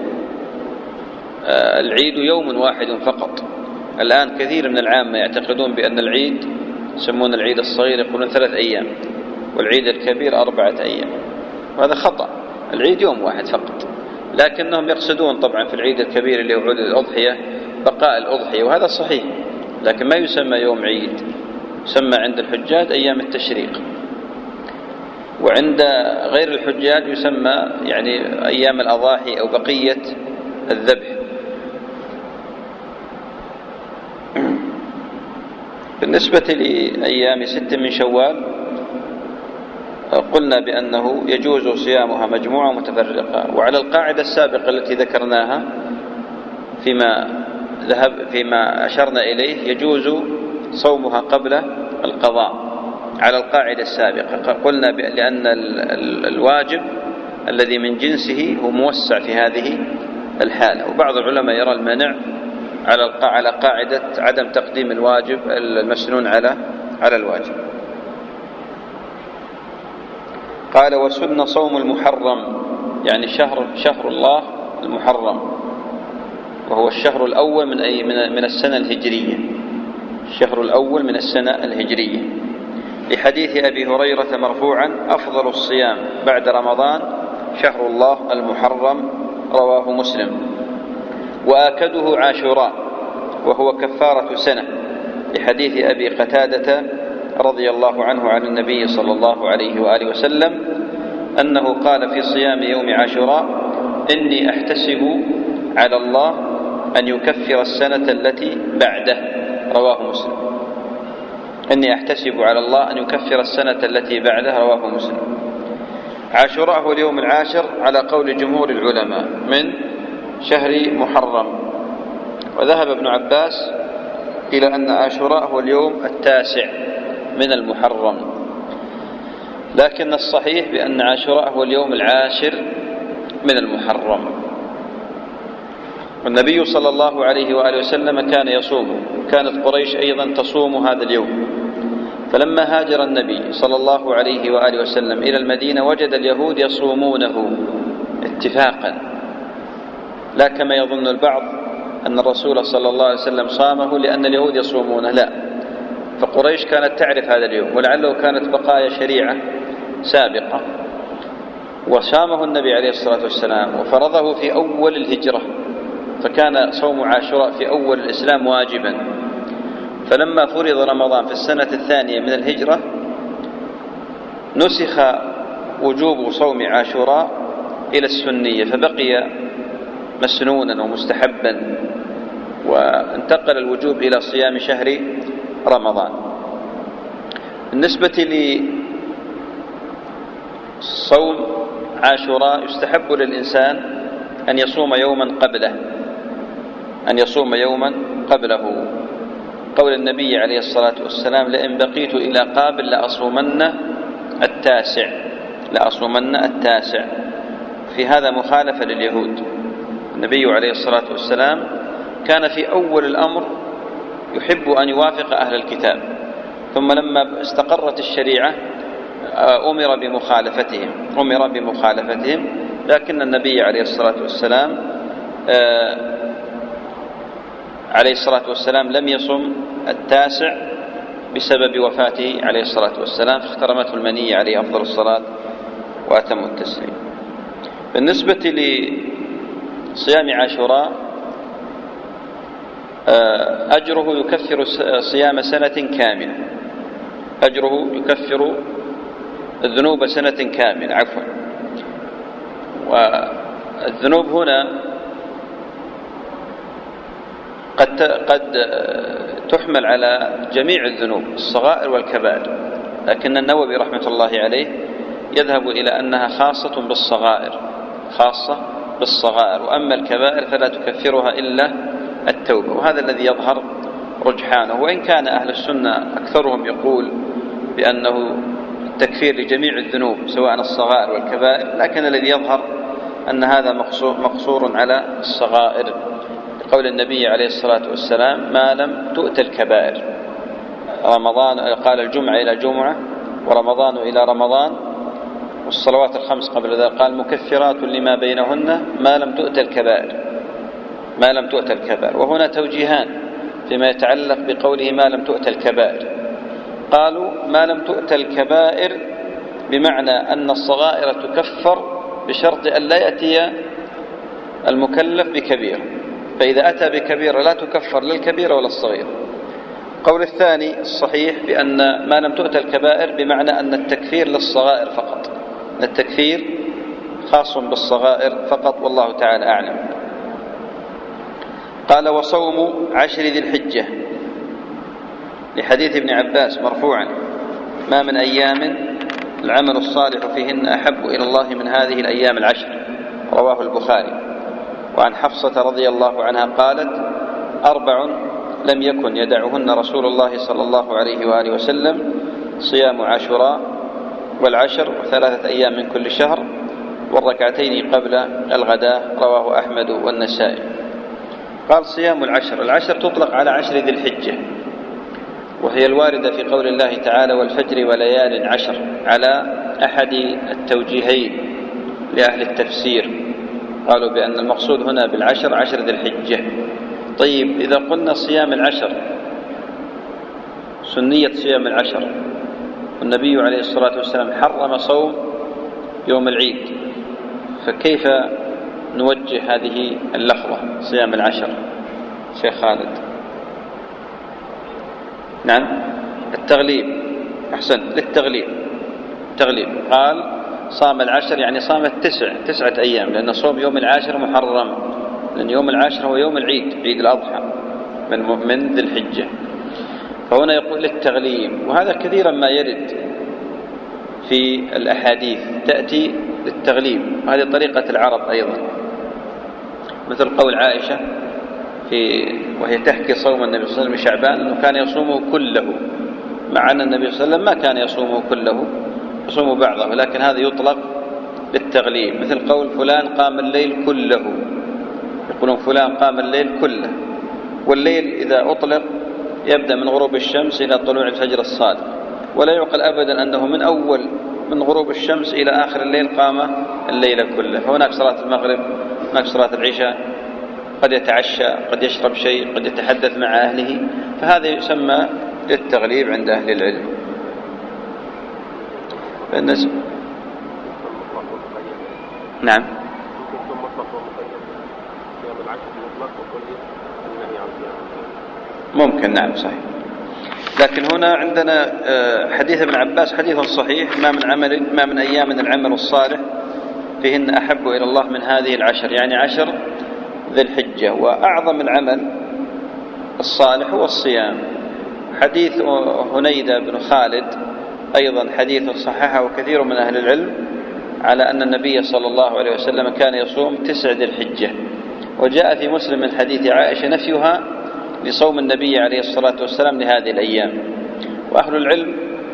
S1: العيد يوم واحد فقط. الآن كثير من العامة يعتقدون بأن العيد يسمون العيد الصغير يقولون ثلاث أيام، والعيد الكبير أربعة أيام، وهذا خطأ. العيد يوم واحد فقط، لكنهم يقصدون طبعا في العيد الكبير اللي هو عيد الأضحية بقاء الأضحية، وهذا صحيح، لكن ما يسمى يوم عيد، يسمى عند الحجاج أيام التشريق، وعند غير الحجاج يسمى يعني أيام الأضاحي أو بقية الذبح. بالنسبة لأيام ست من شوال قلنا بأنه يجوز صيامها مجموعة متفرقة، وعلى القاعدة السابقة التي ذكرناها فيما ذهب فيما أشرنا إليه يجوز صومها قبل القضاء على القاعدة السابقة. قلنا لأن الواجب الذي من جنسه هو موسع في هذه الحالة، وبعض العلماء يرى المنع على قاعدة عدم تقديم الواجب المسنون على على الواجب. قال: وسن صوم المحرم، يعني شهر شهر الله المحرم، وهو الشهر الأول من أي من من السنة الهجرية، الشهر الأول من السنة الهجرية، لحديث أبي هريرة مرفوعا: أفضل الصيام بعد رمضان شهر الله المحرم، رواه مسلم. وآكده عاشوراء، وهو كفارة سنة، لحديث أبي قتادة رضي الله عنه عن النبي صلى الله عليه وآله وسلم أنه قال في صيام يوم عاشوراء: إني أحتسب على الله أن يكفر السنة التي بعده، رواه مسلم. إني أحتسب على الله أن يكفر السنة التي بعده، رواه مسلم. عاشوراء هو اليوم العاشر على قول جمهور العلماء من شهر محرم، وذهب ابن عباس إلى أن عاشوراء هو اليوم التاسع من المحرم، لكن الصحيح بأن عاشوراء هو اليوم العاشر من المحرم. والنبي صلى الله عليه وآله وسلم كان يصوم، كانت قريش أيضا تصوم هذا اليوم. فلما هاجر النبي صلى الله عليه وآله وسلم إلى المدينة وجد اليهود يصومونه اتفاقا، لا كما يظن البعض أن الرسول صلى الله عليه وسلم صامه لأن اليهود يصومونه، لا، فقريش كانت تعرف هذا اليوم، ولعله كانت بقايا شريعة سابقة، وصامه النبي عليه الصلاة والسلام وفرضه في أول الهجرة، فكان صوم عاشوراء في أول الإسلام واجبا. فلما فرض رمضان في السنة الثانية من الهجرة نسخ وجوب صوم عاشوراء إلى السنية، فبقي مسنونا ومستحبا، وانتقل الوجوب إلى صيام شهر رمضان. بالنسبة لصوم عاشوراء يستحب للإنسان أن يصوم يوما قبله أن يصوم يوما قبله قول النبي عليه الصلاة والسلام: لئن بقيت إلى قابل لأصومن التاسع لأصومن التاسع في هذا مخالفة لليهود. النبي عليه الصلاة والسلام كان في أول الأمر يحب أن يوافق أهل الكتاب، ثم لما استقرت الشريعة أمر بمخالفتهم أمر بمخالفتهم لكن النبي عليه الصلاة والسلام عليه الصلاة والسلام لم يصم التاسع بسبب وفاته عليه الصلاة والسلام، فاخترمته المنية عليه أفضل الصلاة وأتم التسليم. بالنسبة لصيام عاشوراء أجره يكفر صيام سنة كاملة، أجره يكفر الذنوب سنة كاملة عفوا. والذنوب هنا قد قد تحمل على جميع الذنوب الصغائر والكبائر، لكن النووي رحمة الله عليه يذهب إلى أنها خاصة بالصغائر خاصة بالصغائر وأما الكبائر فلا تكفرها إلا التوبة، وهذا الذي يظهر رجحانه، وإن كان أهل السنة أكثرهم يقول بأنه التكفير لجميع الذنوب سواء الصغائر والكبائر، لكن الذي يظهر أن هذا مقصور على الصغائر، قول النبي عليه الصلاة والسلام ما لم تؤت الكبائر. رمضان قال الجمعة إلى جمعة ورمضان إلى رمضان والصلوات الخمس قبل ذلك قال مكفرات لما بينهن ما لم تؤت الكبائر ما لم تؤت الكبائر. وهنا توجيهان فيما يتعلق بقوله ما لم تؤت الكبائر، قالوا ما لم تؤت الكبائر بمعنى أن الصغائر تكفر بشرط أن لا يأتي المكلف بكبير، فإذا أتى بكبيرة لا تكفر للكبيرة ولا الصغيرة. قول الثاني الصحيح بأن ما لم تؤت الكبائر بمعنى أن التكفير للصغائر فقط، التكفير خاص بالصغائر فقط، والله تعالى أعلم. قال وصوم عشر ذي الحجة لحديث ابن عباس مرفوعا ما من أيام العمل الصالح فيهن أحب إلى الله من هذه الأيام العشر، رواه البخاري. وعن حفصة رضي الله عنها قالت أربع لم يكن يدعهن رسول الله صلى الله عليه وآله وسلم صيام عاشوراء والعشر وثلاثة أيام من كل شهر والركعتين قبل الغداء، رواه أحمد والنسائي. قال صيام العشر، العشر تطلق على عشر ذي الحجة، وهي الواردة في قول الله تعالى والفجر وليال عشر، على أحد التوجيهين لأهل التفسير، قالوا بأن المقصود هنا بالعشر عشر ذي الحجة. طيب إذا قلنا صيام العشر سنية صيام العشر والنبي عليه الصلاة والسلام حرم صوم يوم العيد، فكيف نوجه هذه اللفظة صيام العشر شيخ خالد؟ نعم التغليب، أحسن للتغليب، التغليب قال صام العشر يعني صام التسع تسعة أيام، لأن صوم يوم العاشر محرم، لأن يوم العاشر هو يوم العيد عيد الأضحى من من ذي الحجة، فهنا يقول للتغليب. وهذا كثيرا ما يرد في الأحاديث تأتي للتغليب، هذه طريقة العرب أيضا، مثل قول عائشة في وهي تحكي صوم النبي صلى الله عليه وسلم شعبان أنه كان يصومه كله، مع أن النبي صلى الله عليه وسلم ما كان يصومه كله، يصوم بعضه، ولكن هذا يطلق للتغليب، مثل قول فلان قام الليل كله، يقولون فلان قام الليل كله، والليل إذا أطلق يبدأ من غروب الشمس إلى طلوع الفجر الصادق، ولا يعقل أبدا أنه من أول من غروب الشمس إلى آخر الليل قام الليل كله. فهناك صلاة المغرب، هناك صلاة العشاء، قد يتعشى، قد يشرب شيء، قد يتحدث مع أهله، فهذا يسمى للتغليب عند أهل العلم. بالنسبة نعم ممكن، نعم صحيح، لكن هنا عندنا حديث ابن عباس حديث صحيح ما من عمل ما من أيام العمل الصالح فيهن أحب إلى الله من هذه العشر، يعني عشر ذي الحجة. وأعظم العمل الصالح هو الصيام. حديث هنيدة بن خالد أيضا حديث صححه كثير من أهل العلم على أن النبي صلى الله عليه وسلم كان يصوم تسع ذي الحجة، وجاء في مسلم من حديث عائشة نفيها لصوم النبي عليه الصلاة والسلام لهذه الأيام. وأهل العلم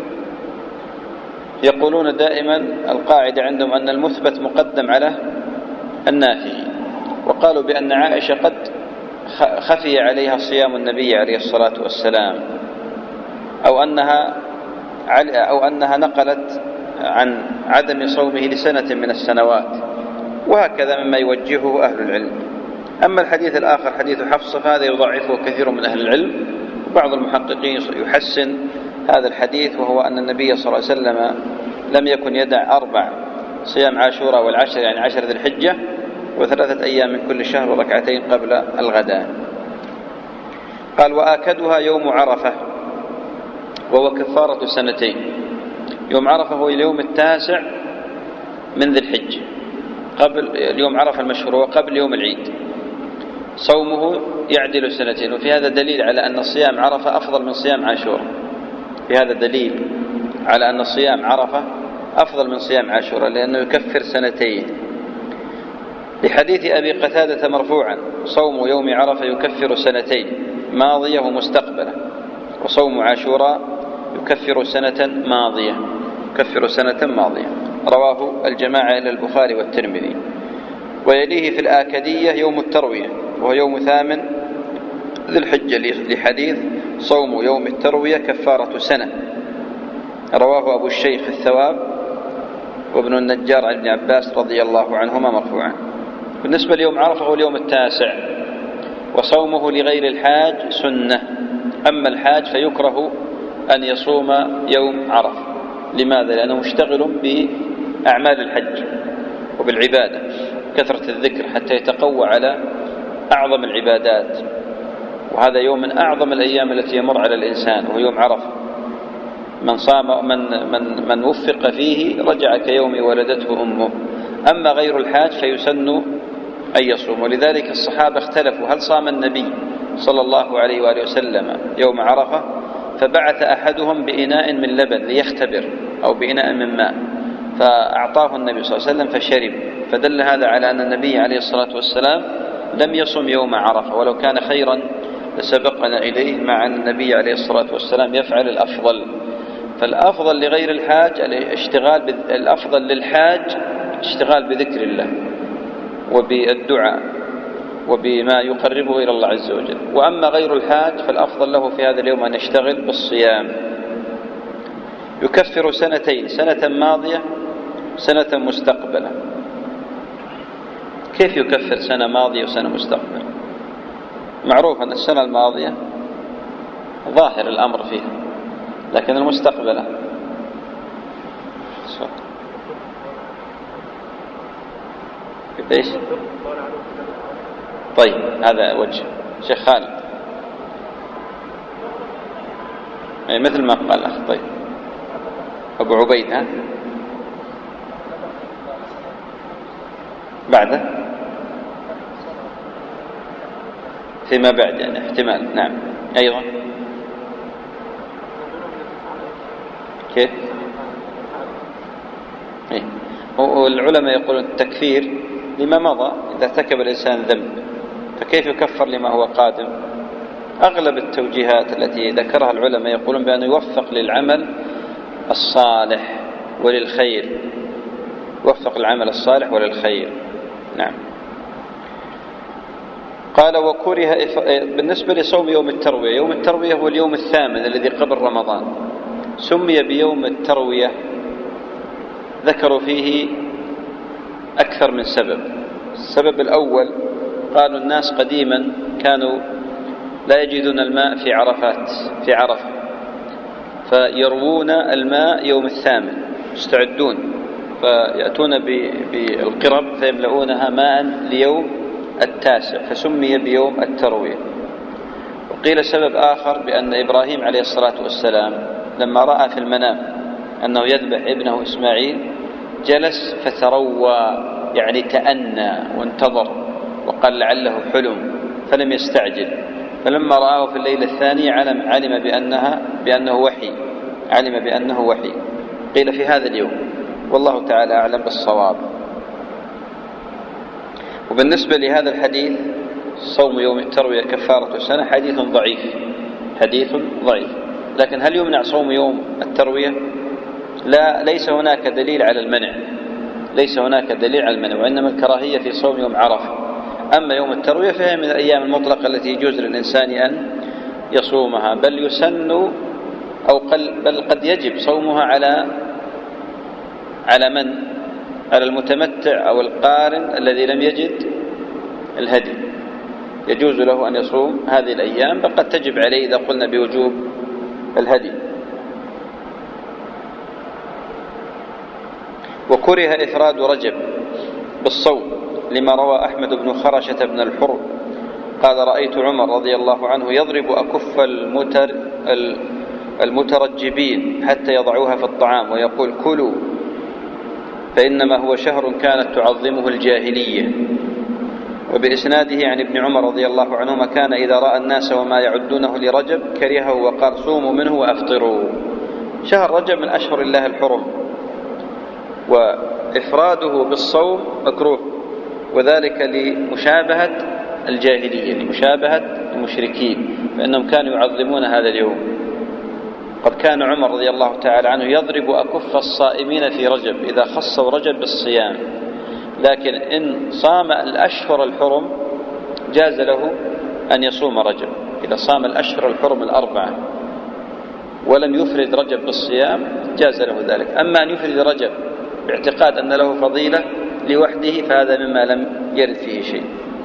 S1: يقولون دائما القاعدة عندهم أن المثبت مقدم على النافي، وقالوا بأن عائشة قد خفي عليها صيام النبي عليه الصلاة والسلام، أو أنها أو أنها نقلت عن عدم صومه لسنة من السنوات، وهكذا مما يوجهه أهل العلم. أما الحديث الآخر حديث حفصة فهذا يضعفه كثير من أهل العلم، وبعض المحققين يحسن هذا الحديث، وهو أن النبي صلى الله عليه وسلم لم يكن يدع أربع صيام عاشوراء والعشر يعني عشر ذي الحجة وثلاثة أيام من كل شهر وركعتين قبل الغداء. قال وآكدها يوم عرفة وهو كفارة سنتين. يوم عرفة هو اليوم التاسع من ذي الحجة، قبل اليوم عرفة المشهور وقبل يوم العيد، صومه يعدل سنتين. وفي هذا دليل على أن صيام عرفة أفضل من صيام عاشوراء، في هذا دليل على أن صيام عرفة أفضل من صيام عاشوراء لأنه يكفر سنتين، لحديث أبي قتادة مرفوعا صوم يوم عرفة يكفر سنتين ماضية ومستقبلة، وصوم عاشوراء يكفر سنة ماضية يكفر سنة ماضية. رواه الجماعة إلى البخاري والترمذي. ويليه في الآكدية يوم التروية وهو يوم ثامن ذي الحجة، لحديث صوم يوم التروية كفارة سنة، رواه أبو الشيخ الثواب وابن النجار عن ابن عباس رضي الله عنهما مرفوعا. بالنسبة ليوم عرفة هو اليوم التاسع، وصومه لغير الحاج سنة. أما الحاج فيكره أن يصوم يوم عرفة. لماذا؟ لأنه مشتغل بأعمال الحج وبالعبادة، كثرة الذكر حتى يتقوى على أعظم العبادات، وهذا يوم من أعظم الأيام التي يمر على الإنسان وهو يوم عرفة. من صام من من من وفق فيه رجع كيوم ولدته أمه. أما غير الحاج فيسن أن يصوم. ولذلك الصحابة اختلفوا هل صام النبي صلى الله عليه وآله وسلم يوم عرفة، فبعث أحدهم بإناء من لبن ليختبر أو بإناء من ماء، فأعطاه النبي صلى الله عليه وسلم فشرب، فدل هذا على أن النبي عليه الصلاة والسلام لم يصم يوم عرفة، ولو كان خيرا لسبقنا إليه، مع أن النبي عليه الصلاة والسلام يفعل الأفضل. فالأفضل لغير الحاج الاشتغال ب... الأفضل للحاج اشتغال بذكر الله وبالدعاء وبما يقربه إلى الله عز وجل. وأما غير الحاج فالأفضل له في هذا اليوم أن يشتغل بالصيام. يكفر سنتين، سنة ماضية سنة مستقبلة. كيف يكفر سنة ماضية وسنة مستقبلة؟ معروف أن السنة الماضية ظاهر الأمر فيها، لكن المستقبلة ايش؟ طيب هذا وجه شيخ خالد يعني مثل ما قال الأخ. طيب أبو عبيد ها بعده فيما بعد يعني احتمال. نعم أيضا كيف؟ إيه؟ والعلماء يقولون التكفير لما مضى، إذا ارتكب الإنسان ذنب فكيف يكفر لما هو قادم؟ أغلب التوجيهات التي ذكرها العلماء يقولون بأنه يوفق للعمل الصالح وللخير، يوفق العمل الصالح وللخير. نعم. قال وكره بالنسبة لصوم يوم التروية، يوم التروية هو اليوم الثامن الذي قبل رمضان، سمي بيوم التروية ذكروا فيه أكثر من سبب. السبب الأول قالوا الناس قديما كانوا لا يجدون الماء في عرفات في عرفة، فيروون الماء يوم الثامن، يستعدون فيأتون بالقرب فيملؤونها ماء ليوم التاسع، فسمي بيوم التروية. وقيل سبب آخر بأن إبراهيم عليه الصلاة والسلام لما رأى في المنام أنه يذبح ابنه إسماعيل جلس فتروى يعني تأنى وانتظر وقال لعله حلم، فلم يستعجل، فلما رآه في الليلة الثانية علم, علم بأنها بأنه وحي علم بأنه وحي. قيل في هذا اليوم، والله تعالى أعلم بالصواب. وبالنسبة لهذا الحديث صوم يوم التروية كفارة سنة حديث ضعيف حديث ضعيف لكن هل يمنع صوم يوم التروية؟ لا، ليس هناك دليل على المنع ليس هناك دليل على المنع وإنما الكراهية في صوم يوم عرفة. أما يوم التروية فهي من الأيام المطلقة التي يجوز للإنسان أن يصومها، بل يسن أو قل بل قد يجب صومها على على من؟ على المتمتع أو القارن الذي لم يجد الهدي، يجوز له أن يصوم هذه الأيام، بل قد تجب عليه إذا قلنا بوجوب الهدي. وكره إفراد رجب بالصوم لما روى أحمد بن خرشة بن الحر قال رأيت عمر رضي الله عنه يضرب أكف المتر المترجبين حتى يضعوها في الطعام ويقول كلوا فإنما هو شهر كانت تعظمه الجاهلية. وبإسناده عن ابن عمر رضي الله عنهما كان إذا رأى الناس وما يعدونه لرجب كرهه وقال صوموا منه وأفطروا. شهر رجب من أشهر الله الحرم، وإفراده بالصوم مكروه، وذلك لمشابهة الجاهلية، لمشابهة المشركين، فإنهم كانوا يعظمون هذا اليوم. قد كان عمر رضي الله تعالى عنه يضرب أكف الصائمين في رجب إذا خصوا رجب بالصيام، لكن إن صام الأشهر الحرم جاز له أن يصوم رجب. إذا صام الأشهر الحرم الأربعة ولم يفرد رجب بالصيام جاز له ذلك. أما أن يفرد رجب باعتقاد أن له فضيلة لوحده فهذا مما لم يرد فيه شيء.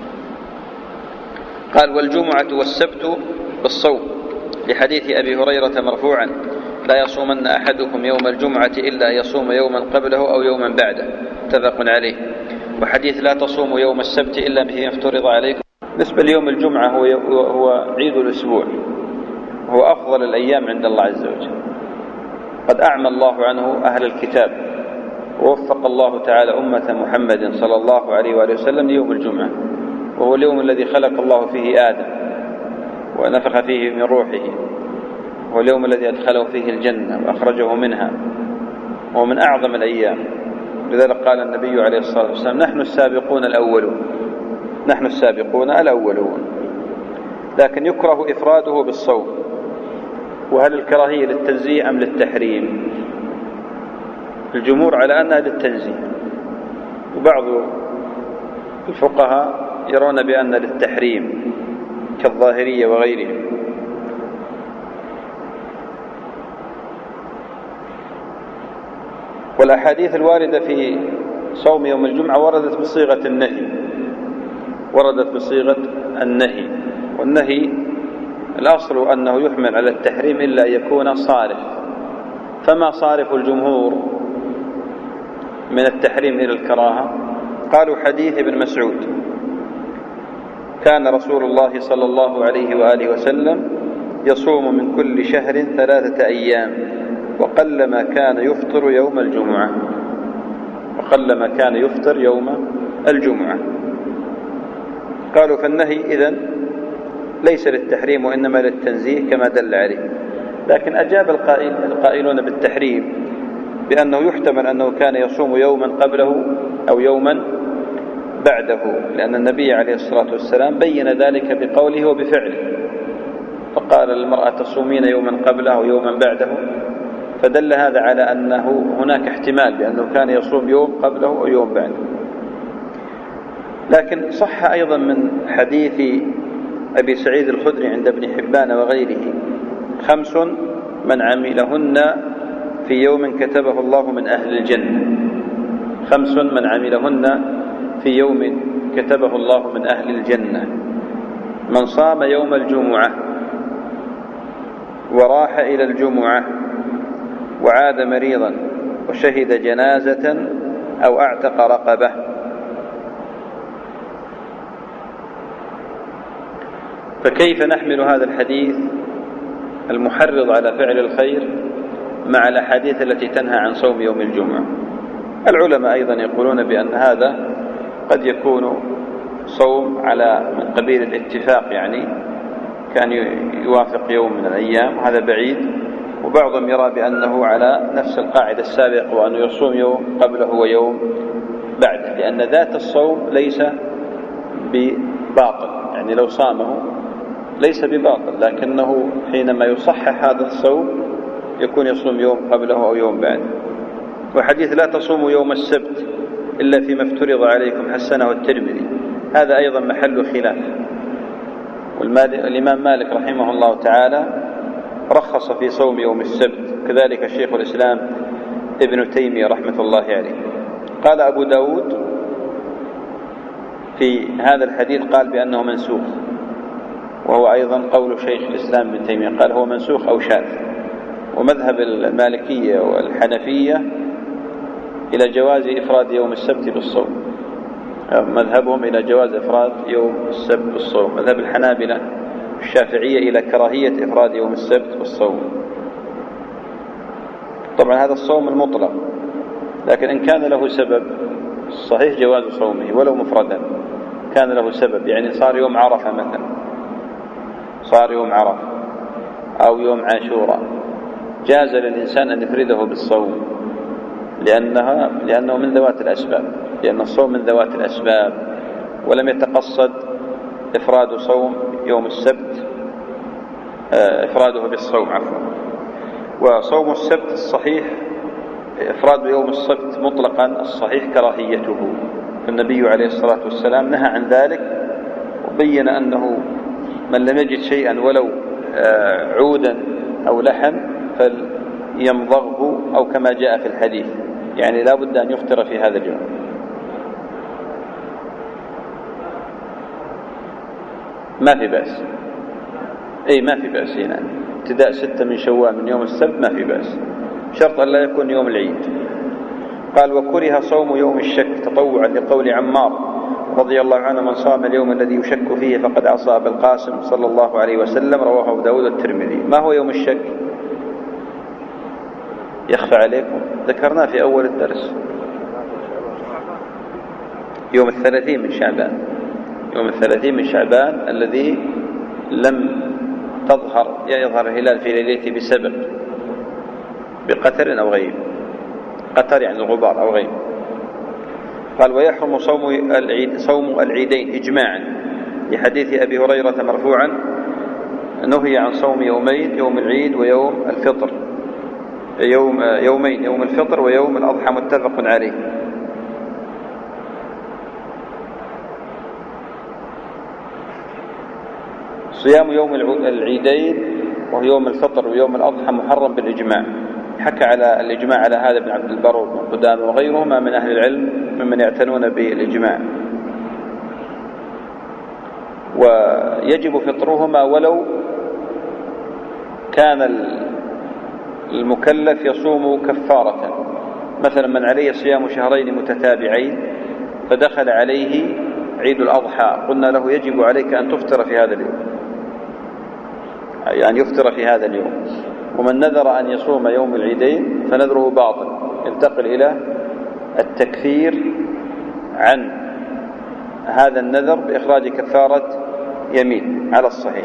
S1: قال والجمعة والسبت بالصوم لحديث أبي هريرة مرفوعا لا يصومن أحدكم يوم الجمعة إلا أن يصوم يوما قبله أو يوما بعده، متفق عليه. وحديث لا تصوموا يوم السبت إلا به افترض عليكم. بالنسبة ليوم الجمعة هو, هو عيد الأسبوع، هو أفضل الأيام عند الله عز وجل. قد أعمى الله عنه أهل الكتاب، ووفق الله تعالى أمة محمد صلى الله عليه وآله وسلم ليوم الجمعة، وهو اليوم الذي خلق الله فيه آدم ونفخ فيه من روحه، هو اليوم الذي أدخله فيه الجنة وأخرجه منها، ومن أعظم الأيام. لذلك قال النبي عليه الصلاة والسلام نحن السابقون الأولون، نحن السابقون الأولون. لكن يكره إفراده بالصوم. وهل الكراهية للتنزيه أم للتحريم؟ الجمهور على أنها للتنزيه، وبعض الفقهاء يرون بأن للتحريم كالظاهرية وغيرهم. والأحاديث الواردة في صوم يوم الجمعة وردت بصيغة النهي، وردت بصيغة النهي، والنهي الأصل أنه يحمل على التحريم إلا يكون صارف. فما صارف الجمهور من التحريم إلى الكراهة؟ قالوا حديث ابن مسعود كان رسول الله صلى الله عليه وآله وسلم يصوم من كل شهر ثلاثة أيام وقلما كان يفطر يوم الجمعة، وقلما كان يفطر يوم الجمعة. قالوا فالنهي إذن ليس للتحريم وإنما للتنزيه كما دل عليه. لكن أجاب القائل القائلون بالتحريم بأنه يحتمل أنه كان يصوم يوما قبله أو يوما بعده، لأن النبي عليه الصلاة والسلام بين ذلك بقوله وبفعله، فقال للمرأة تصومين يوما قبله أو يوما بعده، فدل هذا على أنه هناك احتمال بأنه كان يصوم يوم قبله أو يوم بعده. لكن صح أيضا من حديث أبي سعيد الخدري عند ابن حبان وغيره خمس من عملهن في يوم كتبه الله من أهل الجنة، خمس من عملهن في يوم كتبه الله من أهل الجنة: من صام يوم الجمعة وراح إلى الجمعة وعاد مريضا وشهد جنازة أو أعتق رقبة. فكيف نحمل هذا الحديث المحرض على فعل الخير مع الأحاديث التي تنهى عن صوم يوم الجمعة؟ العلماء أيضا يقولون بأن هذا قد يكون صوم على من قبيل الاتفاق، يعني كان يوافق يوم من الأيام، وهذا بعيد. وبعضهم يرى بأنه على نفس القاعدة السابقة، وأنه يصوم يوم قبله ويوم بعده، لأن ذات الصوم ليس بباطل، يعني لو صامه ليس بباطل، لكنه حينما يصحح هذا الصوم يكون يصوم يوم قبله أو يوم بعده. وحديث لا تصوموا يوم السبت إلا فيما افترض عليكم حسنه الترمذي، هذا أيضا محل خلاف. والإمام مالك رحمه الله تعالى رخص في صوم يوم السبت، كذلك شيخ الإسلام ابن تيمية رحمة الله عليه. قال أبو داود في هذا الحديث قال بأنه منسوخ، وهو أيضا قول شيخ الإسلام ابن تيمية، قال هو منسوخ أو شاذ. ومذهب المالكية والحنفية إلى جواز إفراد يوم السبت بالصوم، مذهبهم إلى جواز إفراد يوم السبت بالصوم. مذهب الحنابلة الشافعية إلى كراهية إفراد يوم السبت بالصوم. طبعا هذا الصوم المطلق، لكن إن كان له سبب صحيح جواز صومه ولو مفردا، كان له سبب، يعني صار يوم عرفة مثلا، صار يوم عرفة أو يوم عاشوراء، جاز للإنسان أن يفرده بالصوم، لأنها لأنه من ذوات الأسباب، لأن الصوم من ذوات الأسباب، ولم يتقصد إفراد صوم يوم السبت إفراده بالصوم عفوا. وصوم السبت الصحيح إفراد يوم السبت مطلقا الصحيح كراهيته، فالنبي عليه الصلاة والسلام نهى عن ذلك، وبين أنه من لم يجد شيئا ولو عودا أو لحم فليمضغه، أو كما جاء في الحديث، يعني لا بد أن يفطر في هذا اليوم. ما في بأس، أي ما في بأس هنا، ابتداء ستة من شوال من يوم السبت ما في بأس، شرط أن لا يكون يوم العيد. قال وكره صوم يوم الشك تطوعا لقول عمار رضي الله عنه من صام اليوم الذي يشك فيه فقد عصى بالقاسم صلى الله عليه وسلم، رواه أبو داود والترمذي. ما هو يوم الشك؟ يخفى عليكم، ذكرناه في أول الدرس، يوم الثلاثين من شعبان، يوم الثلاثين من شعبان الذي لم تظهر يظهر الهلال في ليلته بسبب بقتر أو غيم، قتر يعني الغبار أو غيم. قال ويحرم صوم العيد صوم العيدين إجماعا لحديث أبي هريرة مرفوعا نهي عن صوم يومين، يوم العيد ويوم الفطر، يوم يومين، يوم الفطر ويوم الأضحى، متفق عليه. صيام يوم العيدين وهو يوم الفطر ويوم الأضحى محرم بالإجماع، حكى على الإجماع على هذا ابن عبد البر وابن قدامة وغيرهما من أهل العلم ممن يعتنون بالإجماع. ويجب فطرهما ولو كان المكلف يصوم كفارة، مثلا من عليه صيام شهرين متتابعين فدخل عليه عيد الأضحى، قلنا له يجب عليك أن تفطر في هذا اليوم، يعني يفطر في هذا اليوم. ومن نذر أن يصوم يوم العيدين فنذره باطل، ينتقل إلى التكفير عن هذا النذر بإخراج كفارة يمين على الصحيح.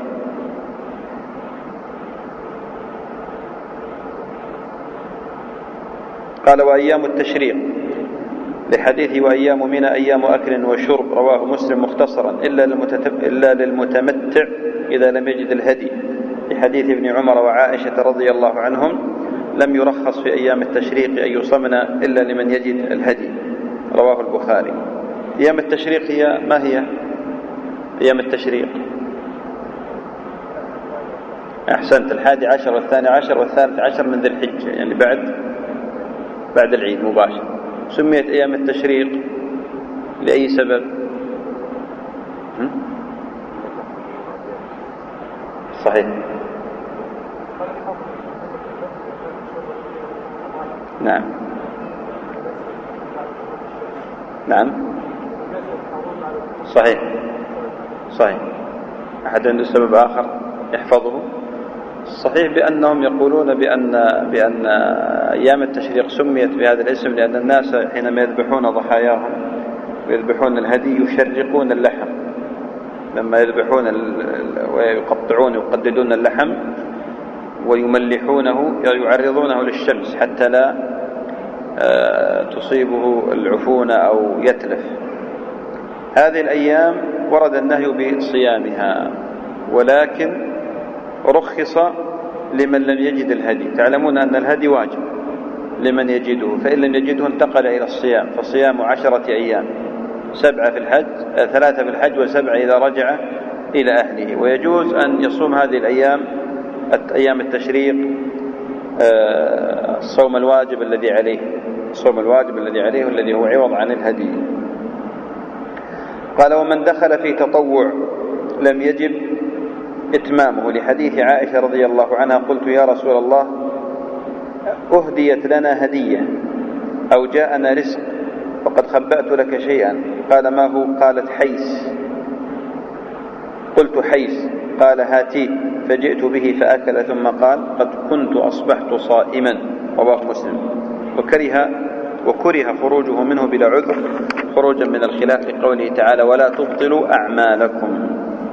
S1: قال وأيام التشريق لحديث وأيام منى أيام أكل وشرب، رواه مسلم مختصرا إلا للمتمتع إذا لم يجد الهدي، لحديث ابن عمر وعائشة رضي الله عنهم لم يرخص في أيام التشريق أن يصمن إلا لمن يجد الهدي، رواه البخاري. أيام التشريق هي ما هي؟ أيام التشريق أحسنت، الحادي عشر والثاني عشر والثالث عشر من ذي الحجة، يعني بعد بعد العيد مباشرة. سميت أيام التشريق لأي سبب؟ صحيح، نعم نعم صحيح صحيح. أحد عنده سبب آخر يحفظه؟ صحيح بأنهم يقولون بأن بأن أيام التشريق سميت بهذا الاسم لأن الناس حينما يذبحون ضحاياهم ويذبحون الهدي يشرقون اللحم، لما يذبحون ويقطعون ويقددون اللحم ويملحونه يعرضونه للشمس حتى لا تصيبه العفونة أو يتلف. هذه الأيام ورد النهي بصيامها، ولكن رخص لمن لم يجد الهدي. تعلمون أن الهدي واجب لمن يجده، فإن لم يجده انتقل إلى الصيام، فصيام عشرة أيام، سبعة في الحج ثلاثة في الحج وسبعة إذا رجع إلى أهله. ويجوز أن يصوم هذه الأيام أيام التشريق الصوم الواجب الذي عليه الصوم الواجب الذي عليه والذي هو عوض عن الهدي. قال ومن دخل في تطوع لم يجب إتمامه، لحديث عائشة رضي الله عنها قلت يا رسول الله أهديت لنا هدية أو جاءنا رزق وقد خبأت لك شيئا، قال ما هو؟ قالت حيس. قلت حيس، قال هاتيه، فجئت به فأكل ثم قال قد كنت أصبحت صائما، رواه مسلم. وكره وكره خروجه منه بلا عذر خروجا من الخلاف لقوله تعالى ولا تبطلوا أعمالكم.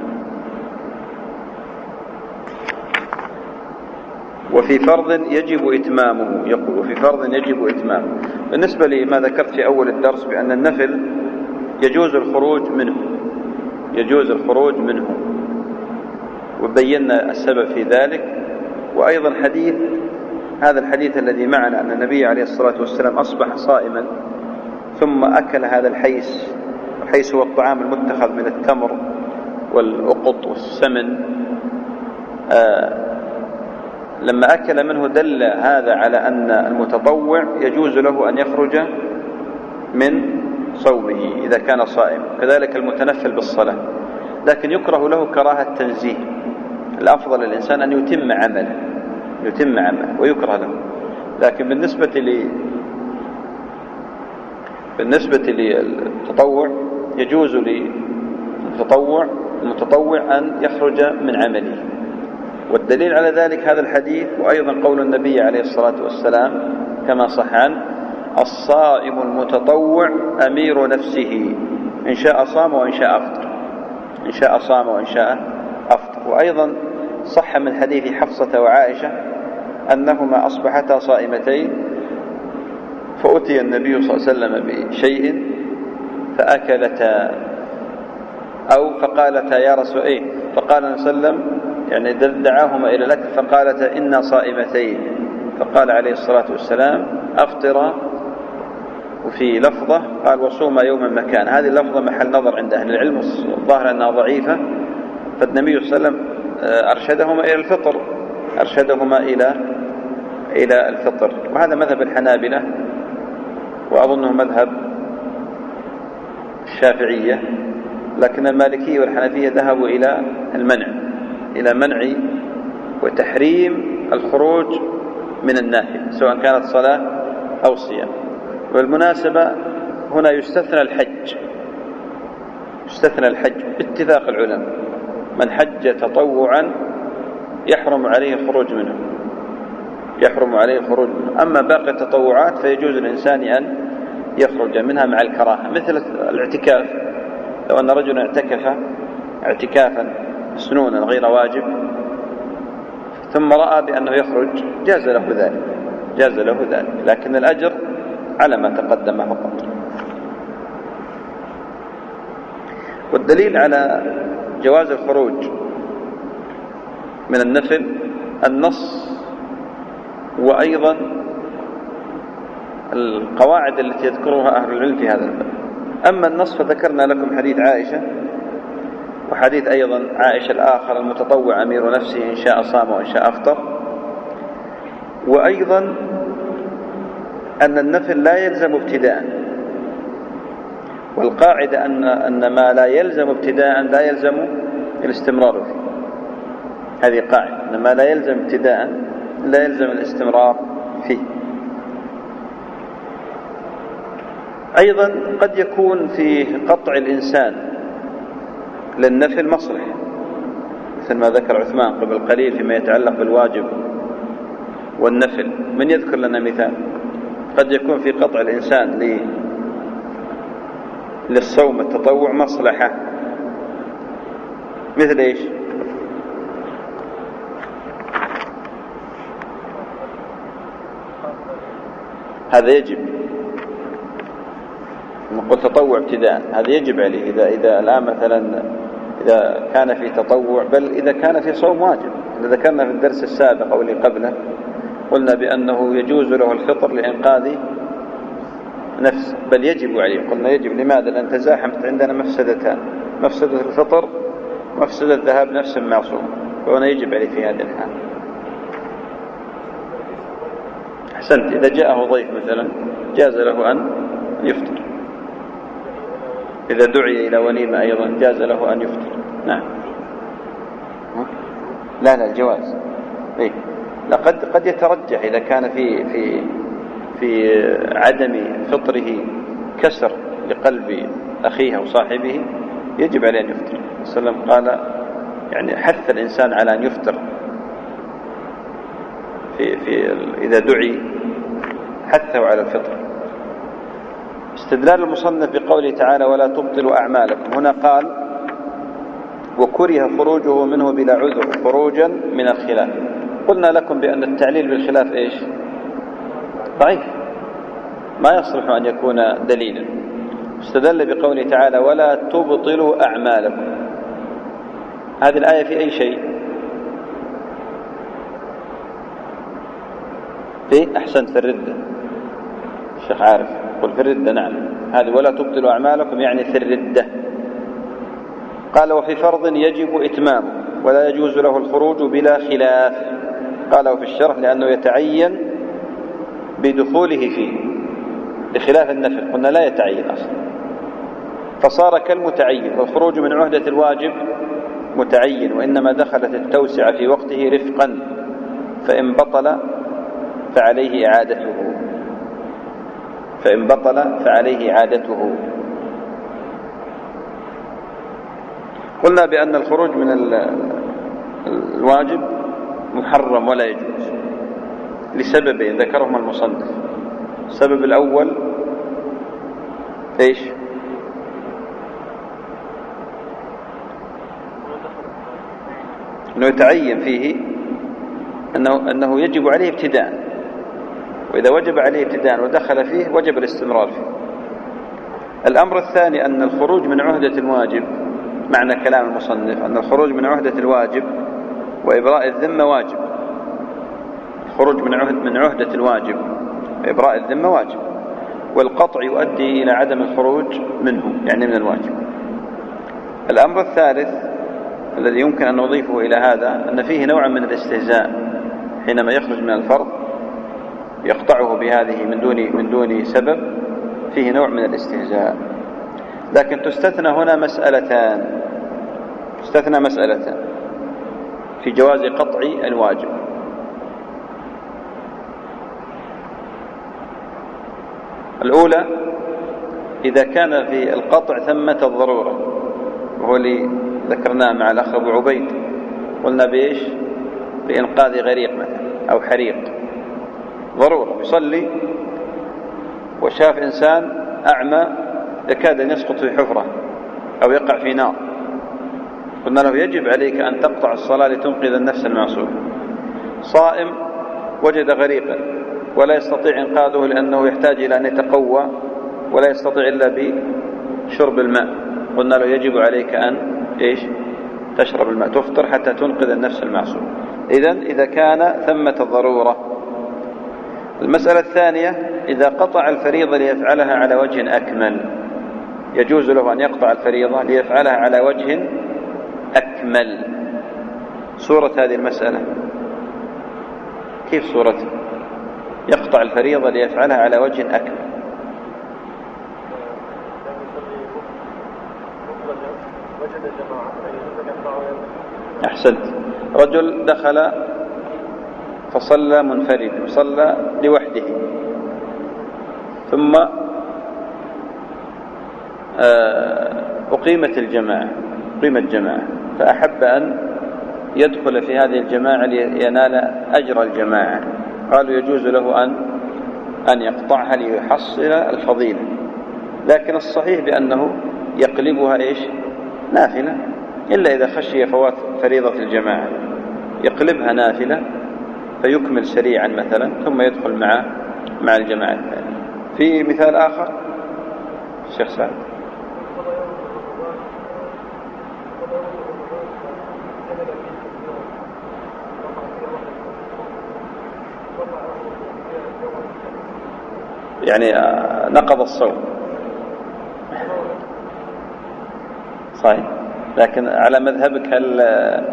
S1: وفي فرض يجب إتمامه، يقول وفي فرض يجب إتمامه. بالنسبة لما ذكرت في أول الدرس بأن النفل يجوز الخروج منه يجوز الخروج منه وبينا السبب في ذلك. وأيضا حديث هذا الحديث الذي معنا أن النبي عليه الصلاة والسلام أصبح صائما ثم أكل هذا الحيس، الحيس هو الطعام المتخذ من التمر والأقط والسمن، آه لما أكل منه دل هذا على أن المتطوع يجوز له أن يخرج من صومه إذا كان صائم، كذلك المتنفل بالصلاة، لكن يكره له كراهة تنزيه. الأفضل للإنسان أن يتم عمله يتم عمله ويكره له. لكن بالنسبة لي بالنسبة للتطوع يجوز للمتطوع المتطوع أن يخرج من عمله. والدليل على ذلك هذا الحديث، وأيضا قول النبي عليه الصلاة والسلام كما صح عنه الصائم المتطوع أمير نفسه إن شاء صام وإن شاء أفطر إن شاء صام وإن شاء أفطر. وأيضا صح من حديث حفصة وعائشة أنهما أصبحتا صائمتين فأتي النبي صلى الله عليه وسلم بشيء فأكلتا أو فقالتا يا رسول إيه فقال النبي صلى الله عليه وسلم يعني دعاهما إلى الأكل فقالتا إنا صائمتين، فقال عليه الصلاة والسلام أفطرا. وفي لفظة قال وصوما يوما مكان. هذه اللفظة محل نظر عند أهل العلم، الظاهر أنها ضعيفة، فالنبي صلى الله عليه وسلم أرشدهما إلى الفطر أرشدهما إلى إلى الفطر. وهذا مذهب الحنابلة وأظنه مذهب الشافعية، لكن المالكية والحنفية ذهبوا إلى المنع إلى منع وتحريم الخروج من النافلة سواء كانت صلاة أو صيام. والمناسبة هنا يستثنى الحج يستثنى الحج باتفاق العلماء، من حج تطوعا يحرم عليه الخروج منه يحرم عليه الخروج منه. أما باقي التطوعات فيجوز للإنسان أن يخرج منها مع الكراهة، مثل الاعتكاف. لو أن رجل اعتكف اعتكافا سنونا غير واجب ثم رأى بأنه يخرج جاز له ذلك جاز له ذلك لكن الأجر على ما تقدم فقط. والدليل على جواز الخروج من النفل النص، وأيضا القواعد التي يذكرها أهل العلم في هذا الباب. أما النص فذكرنا لكم حديث عائشة وحديث أيضا عائشة الآخر المتطوع أمير نفسه إن شاء صام وإن شاء أفطر. وأيضا أن النفل لا يلزم ابتداء، والقاعدة أن أن ما لا يلزم ابتداء لا يلزم الاستمرار فيه. هذه قاعدة أن ما لا يلزم ابتداء لا يلزم الاستمرار فيه. أيضا قد يكون في قطع الإنسان للنفل مصلحة، مثل ما ذكر عثمان قبل قليل فيما يتعلق بالواجب والنفل. من يذكر لنا مثال؟ قد يكون في قطع الإنسان للصوم التطوع مصلحة، مثل إيش؟ هذا يجب نقول تطوع ابتداء، هذا يجب عليه إذا إذا الآن مثلا إذا كان في تطوع، بل إذا كان في صوم واجب. إذا ذكرنا في الدرس السابق أو اللي قبله قلنا بأنه يجوز له الفطر لإنقاذ نفس، بل يجب عليه. قلنا يجب لماذا؟ لأن تزاحمت عندنا مفسدتان، مفسدة الفطر ومفسدة ذهاب نفس معصوم، فهنا يجب عليه في هذه الحال. أحسنت. إذا جاءه ضيف مثلا جاز له أن يفطر. إذا دعي إلى وليمة أيضا جاز له أن يفطر. نعم. لا لا الجواز. إيه؟ لا قد قد يترجح إذا كان في في في عدم فطره كسر لقلب أخيه أو صاحبه يجب عليه أن يفطر. صلى الله عليه وسلم قال يعني حث الإنسان على أن يفطر في في إذا دعي حثه على الفطر. استدلال المصنف بقوله تعالى ولا تبطلوا أعمالكم، هنا قال وكره خروجه منه بلا عذر خروجا من الخلاف. قلنا لكم بأن التعليل بالخلاف إيش؟ ضعيف، ما يصلح أن يكون دليلا. استدل بقوله تعالى ولا تبطلوا أعمالكم. هذه الآية في أي شيء؟ في أحسنت في الردة. الشيخ عارف قل في الردة. نعم، هذه ولا تبطلوا أعمالكم يعني في الردة. قال وفي فرض يجب إتمامه ولا يجوز له الخروج بلا خلاف. قاله في الشرح لأنه يتعين بدخوله فيه بخلاف النفل، قلنا لا يتعين أصلا، فصار كالمتعين. والخروج من عهدة الواجب متعين، وإنما دخلت التوسعة في وقته رفقا، فإن بطل فعليه إعادته فإن بطل فعليه إعادته. قلنا بأن الخروج من الواجب محرم ولا يجوز لسببين ذكرهما المصنف. السبب الأول إيش؟ أنه يتعين فيه أنه, أنه يجب عليه ابتداء، وإذا وجب عليه ابتداء ودخل فيه وجب الاستمرار فيه. الأمر الثاني أن الخروج من عهدة الواجب، معنى كلام المصنف أن الخروج من عهدة الواجب وإبراء الذمة واجب. الخروج من عهد من عهدة الواجب وإبراء الذمة واجب، والقطع يؤدي إلى عدم الخروج منه يعني من الواجب. الأمر الثالث الذي يمكن أن نضيفه إلى هذا أن فيه نوعا من الاستهزاء، حينما يخرج من الفرض يقطعه بهذه من دون من دون سبب، فيه نوع من الاستهزاء. لكن تستثنى هنا مسألتان تستثنى مسألتان في جواز قطع الواجب. الأولى إذا كان في القطع ثمة الضرورة، وهو اللي ذكرناه مع الأخ أبو عبيد، قلنا بإيش؟ بإنقاذ غريق مثلا أو حريق، ضرورة، يصلي وشاف إنسان أعمى يكاد أن يسقط في حفرة أو يقع في نار، قلنا له يجب عليك أن تقطع الصلاة لتنقذ النفس المعصومة. صائم وجد غريقا ولا يستطيع إنقاذه لأنه يحتاج إلى أن يتقوى ولا يستطيع إلا بشرب الماء، قلنا له يجب عليك أن إيش؟ تشرب الماء، تفطر حتى تنقذ النفس المعصومة. إذن إذا كان ثمة الضرورة. المسألة الثانية إذا قطع الفريضة ليفعلها على وجه أكمل، يجوز له أن يقطع الفريضة ليفعلها على وجه أكمل. صورة هذه المسألة كيف صورته؟ يقطع الفريضة ليفعلها على وجه أكمل. أحسنت. رجل دخل فصلى منفرد وصلى لوحده، ثم أقيمت الجماعة أقيمت جماعة فأحب أن يدخل في هذه الجماعة لينال أجر الجماعة، قالوا يجوز له أن أن يقطعها ليحصل الفضيلة، لكن الصحيح بأنه يقلبها إيش؟ نافلة، إلا إذا خشي فوات فريضة الجماعة يقلبها نافلة فيكمل سريعا مثلا ثم يدخل مع مع الجماعة الثانية. في مثال آخر الشيخ سعد. يعني نقض الصوم صحيح، لكن على مذهبك هل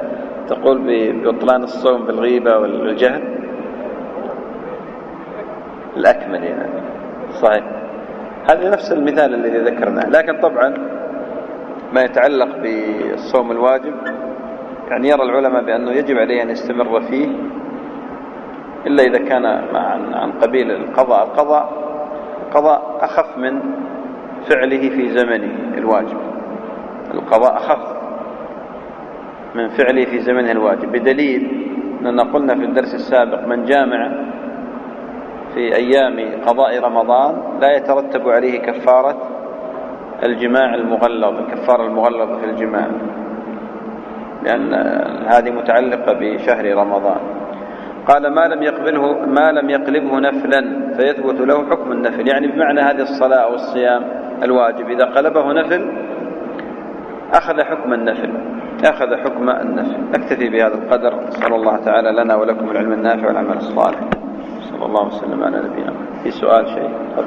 S1: تقول ببطلان الصوم بالغيبة والجهل؟ الأكمل يعني. صحيح، هذا نفس المثال الذي ذكرناه. لكن طبعا ما يتعلق بالصوم الواجب يعني يرى العلماء بأنه يجب عليه أن يستمر فيه إلا إذا كان عن قبيل القضاء. القضاء القضاء أخف من فعله في زمنه الواجب. القضاء أخف من فعله في زمنه الواجب، بدليل أننا قلنا في الدرس السابق من جامع في أيام قضاء رمضان لا يترتب عليه كفارة الجماع المغلظ، الكفارة المغلظة في الجماع، لأن هذه متعلقة بشهر رمضان. قال ما لم يقبله ما لم يقلبه نفلا فيثبت له حكم النفل، يعني بمعنى هذه الصلاة أو الصيام الواجب إذا قلبه نفل أخذ حكم النفل، أخذ حكم النفل. نكتفي بهذا القدر. صلى الله تعالى لنا ولكم العلم النافع والعمل الصالح. صلى الله وسلم على نبينا. في سؤال شيء؟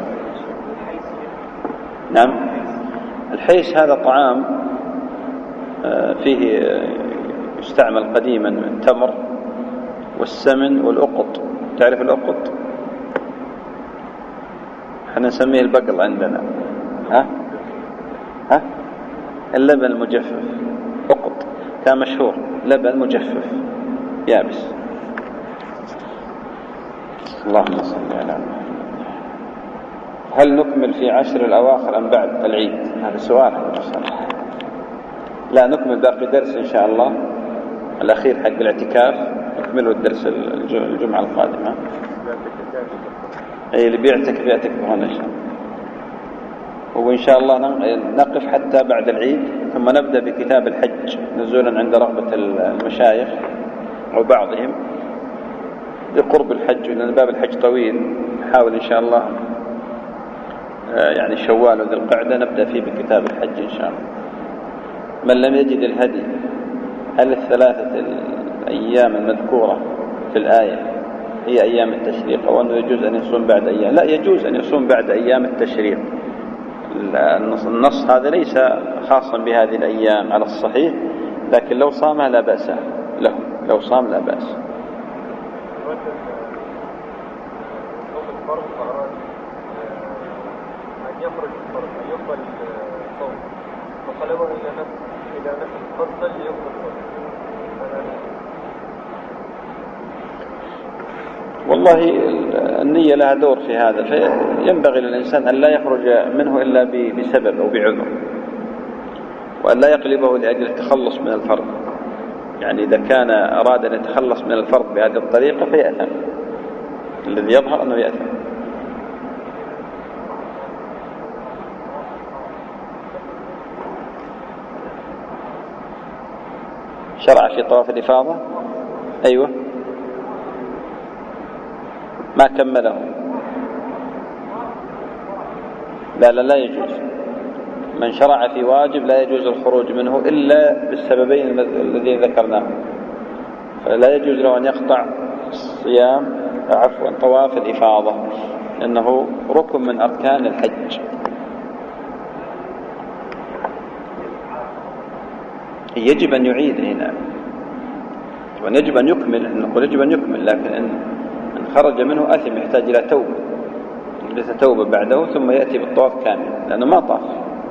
S1: نعم. الحيس هذا طعام فيه يستعمل قديما من التمر والسمن والأقط. تعرف الأقط؟ احنا نسميه البقل عندنا. ها ها اللبن المجفف أقط، كان مشهور لبن مجفف يابس. اللهم صل على محمد. هل نكمل في عشر الأواخر أم بعد العيد؟ هذا سؤال. لا، نكمل باقي درس إن شاء الله الأخير حق الاعتكاف، نكمله الدرس الجمعة القادمة. أي اللي بيعتكف يعتكف هنا إن شاء الله. وإن شاء الله نقف حتى بعد العيد، ثم نبدأ بكتاب الحج نزولا عند رغبة المشايخ وبعضهم لقرب الحج، لأن باب الحج طويل. نحاول إن شاء الله يعني شوال وذي القعدة نبدأ فيه بكتاب الحج إن شاء الله. من لم يجد الهدي، هل الثلاثة الأيام المذكورة في الآية هي أيام التشريق، أو أنه يجوز أن يصوم بعد أيام؟ لا، يجوز أن يصوم بعد أيام التشريق. النص هذا ليس خاصا بهذه الأيام على الصحيح، لكن لو صامها لا بأس له، لو صام لا بأس.
S2: يخرج الفرد يقبل الصوم وقلبه إلى نفس إلى نفس الفضل يقبل الصوم.
S1: والله النية لها دور في هذا، فينبغي للإنسان أن لا يخرج منه إلا بسبب أو بعذر، وأن لا يقلبه لأجل التخلص من الفرد. يعني إذا كان أراد أن يتخلص من الفرد بهذه الطريقة فيأثم، الذي يظهر أنه يأثم. شرع في طواف الإفاضة. أيوة، ما كمله. لا لا لا يجوز. من شرع في واجب لا يجوز الخروج منه إلا بالسببين الذين ذكرناه. فلا يجوز له أن يقطع الصيام عفوا طواف الإفاضة، إنه ركن من أركان الحج. يجب أن يعيد هنا، ويجب أن يكمل. نقول يجب أن يكمل، لكن إن خرج منه أثم يحتاج إلى توبة، ليس توبة بعده ثم يأتي بالطواف كامل لأنه ما طاف.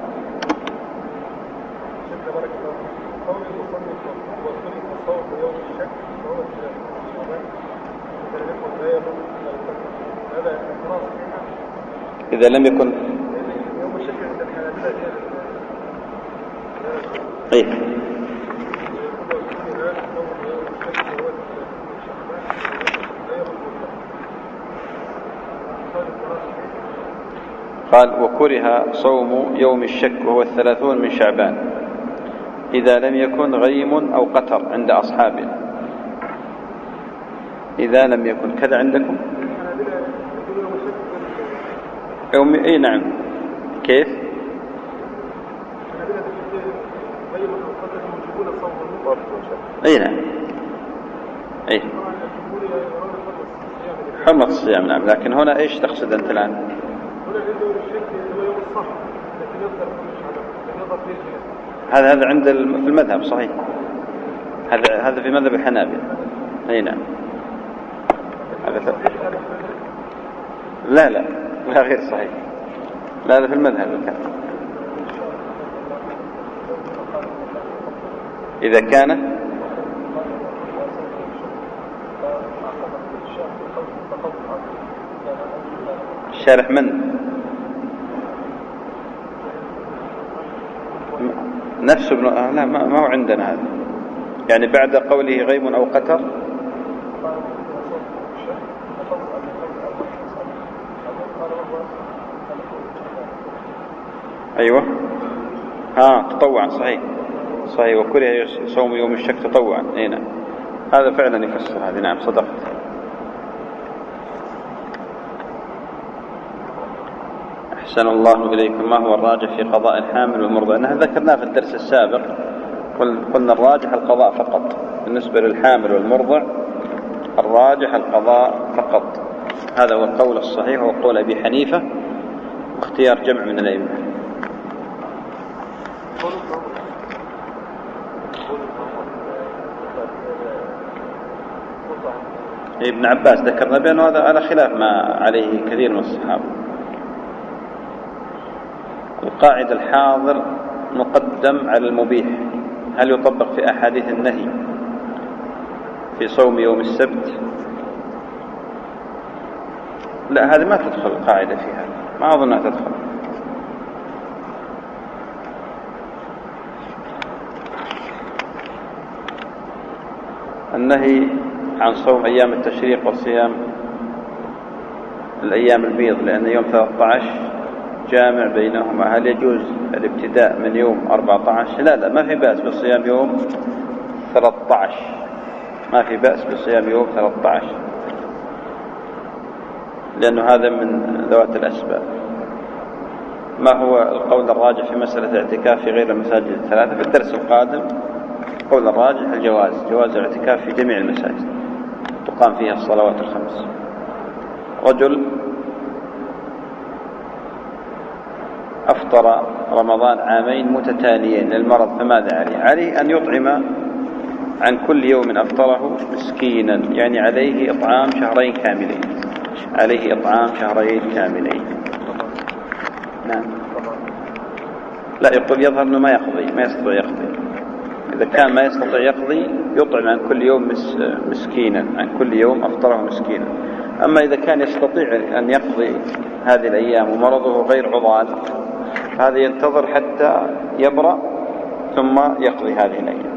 S1: إذا لم يكن إيه قال وكره صوم يوم الشك وهو الثلاثون من شعبان إذا لم يكن غيم أو قتر عند أصحابنا. إذا لم يكن كذا عندكم يوم إيه؟ نعم. كيف؟ أي نعم. أي حرمة الصيام. نعم، لكن هنا إيش تقصد أنت الآن؟ هذا هذا عند في المذهب صحيح، هذا هذا في مذهب الحنابلة. أي نعم. هذا لا لا لا غير صحيح. لا لا في المذهب الكلام. إذا كان الشارح من نفسه ابن... آه لا ما هو عندنا هذا، يعني بعد قوله غيم أو قتر. أيوة ها تطوعا صحيح صحيح، وكره صوم يوم الشك تطوعا. اي نعم هذا فعلا يفسر هذه. نعم صدقت. أحسن الله إليكم. ما هو الراجح في قضاء الحامل والمرضع؟ نحن ذكرناه في الدرس السابق، قلنا الراجح القضاء فقط بالنسبة للحامل والمرضع، الراجح القضاء فقط. هذا هو القول الصحيح، هو قول أبي حنيفة واختيار جمع من الأئمة. ابن عباس ذكرنا بأنه هذا على خلاف ما عليه كثير من الصحابة. القاعدة الحاضر مقدم على المبيح، هل يطبق في أحاديث النهي في صوم يوم السبت؟ لا هذه ما تدخل القاعدة فيها، ما أظنها تدخل. النهي عن صوم أيام التشريق وصيام الأيام البيض، لأن يوم ثلاثة عشر جامع بينهما. هل يجوز الابتداء من يوم أربعة عشر؟ لا لا ما في بأس بصيام يوم ثلاثة عشر، ما في بأس بصيام يوم ثلاثة عشر، لأنه هذا من ذوات الأسباب. ما هو القول الراجح في مسألة الاعتكاف في غير المساجد الثلاثة؟ في الدرس القادم قول الراجح الجواز، جواز الاعتكاف في جميع المساجد تقام فيها الصلوات الخمس. رجل أفطر رمضان عامين متتاليين للمرض، فماذا عليه؟ عليه أن يطعم عن كل يوم أفطره مسكينا، يعني عليه إطعام شهرين كاملين، عليه إطعام شهرين كاملين. نعم لا يقول يظهر أنه ما يقضي، ما يستطيع يقضي. إذا كان ما يستطيع يقضي يطعم عن كل يوم مسكينا، عن كل يوم أفطره مسكينا. أما إذا كان يستطيع أن يقضي هذه الأيام ومرضه غير عضال، هذا ينتظر حتى يبرأ ثم يقضي هذه الأيام.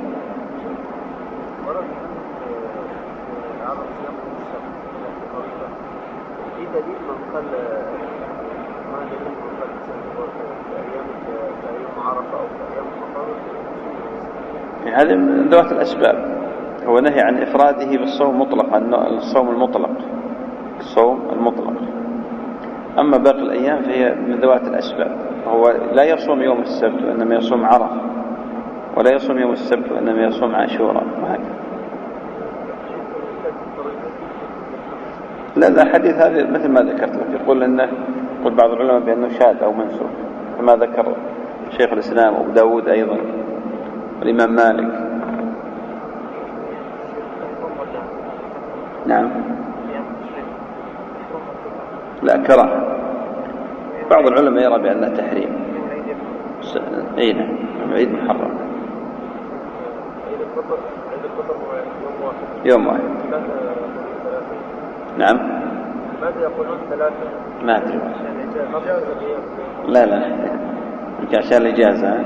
S1: هذه من ذوات الأسباب. هو نهي عن إفراده بالصوم مطلقا، الصوم المطلق، الصوم المطلق. أما باقي الأيام فهي من ذوات الأسباب. هو لا يصوم يوم السبت وإنما يصوم عرفة، ولا يصوم يوم السبت وإنما يصوم عاشوراء، وهكذا. لا لا حديث هذا مثل ما ذكرت لك، يقول إنه يقول بعض العلماء بأنه شاذ أو منسوخ، كما ذكر شيخ الإسلام وأبو داود أيضا والإمام مالك. نعم لا كراهة. بعض العلماء يرى بأنه تحريم. اي نعم عيد محرم. يوم واحد. نعم
S2: ماذا يقولون ثلاثة؟
S1: ما أدري. لا لا عشان الإجازة.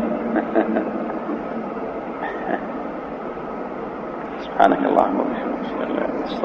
S1: سبحانك اللهم وبحمدك.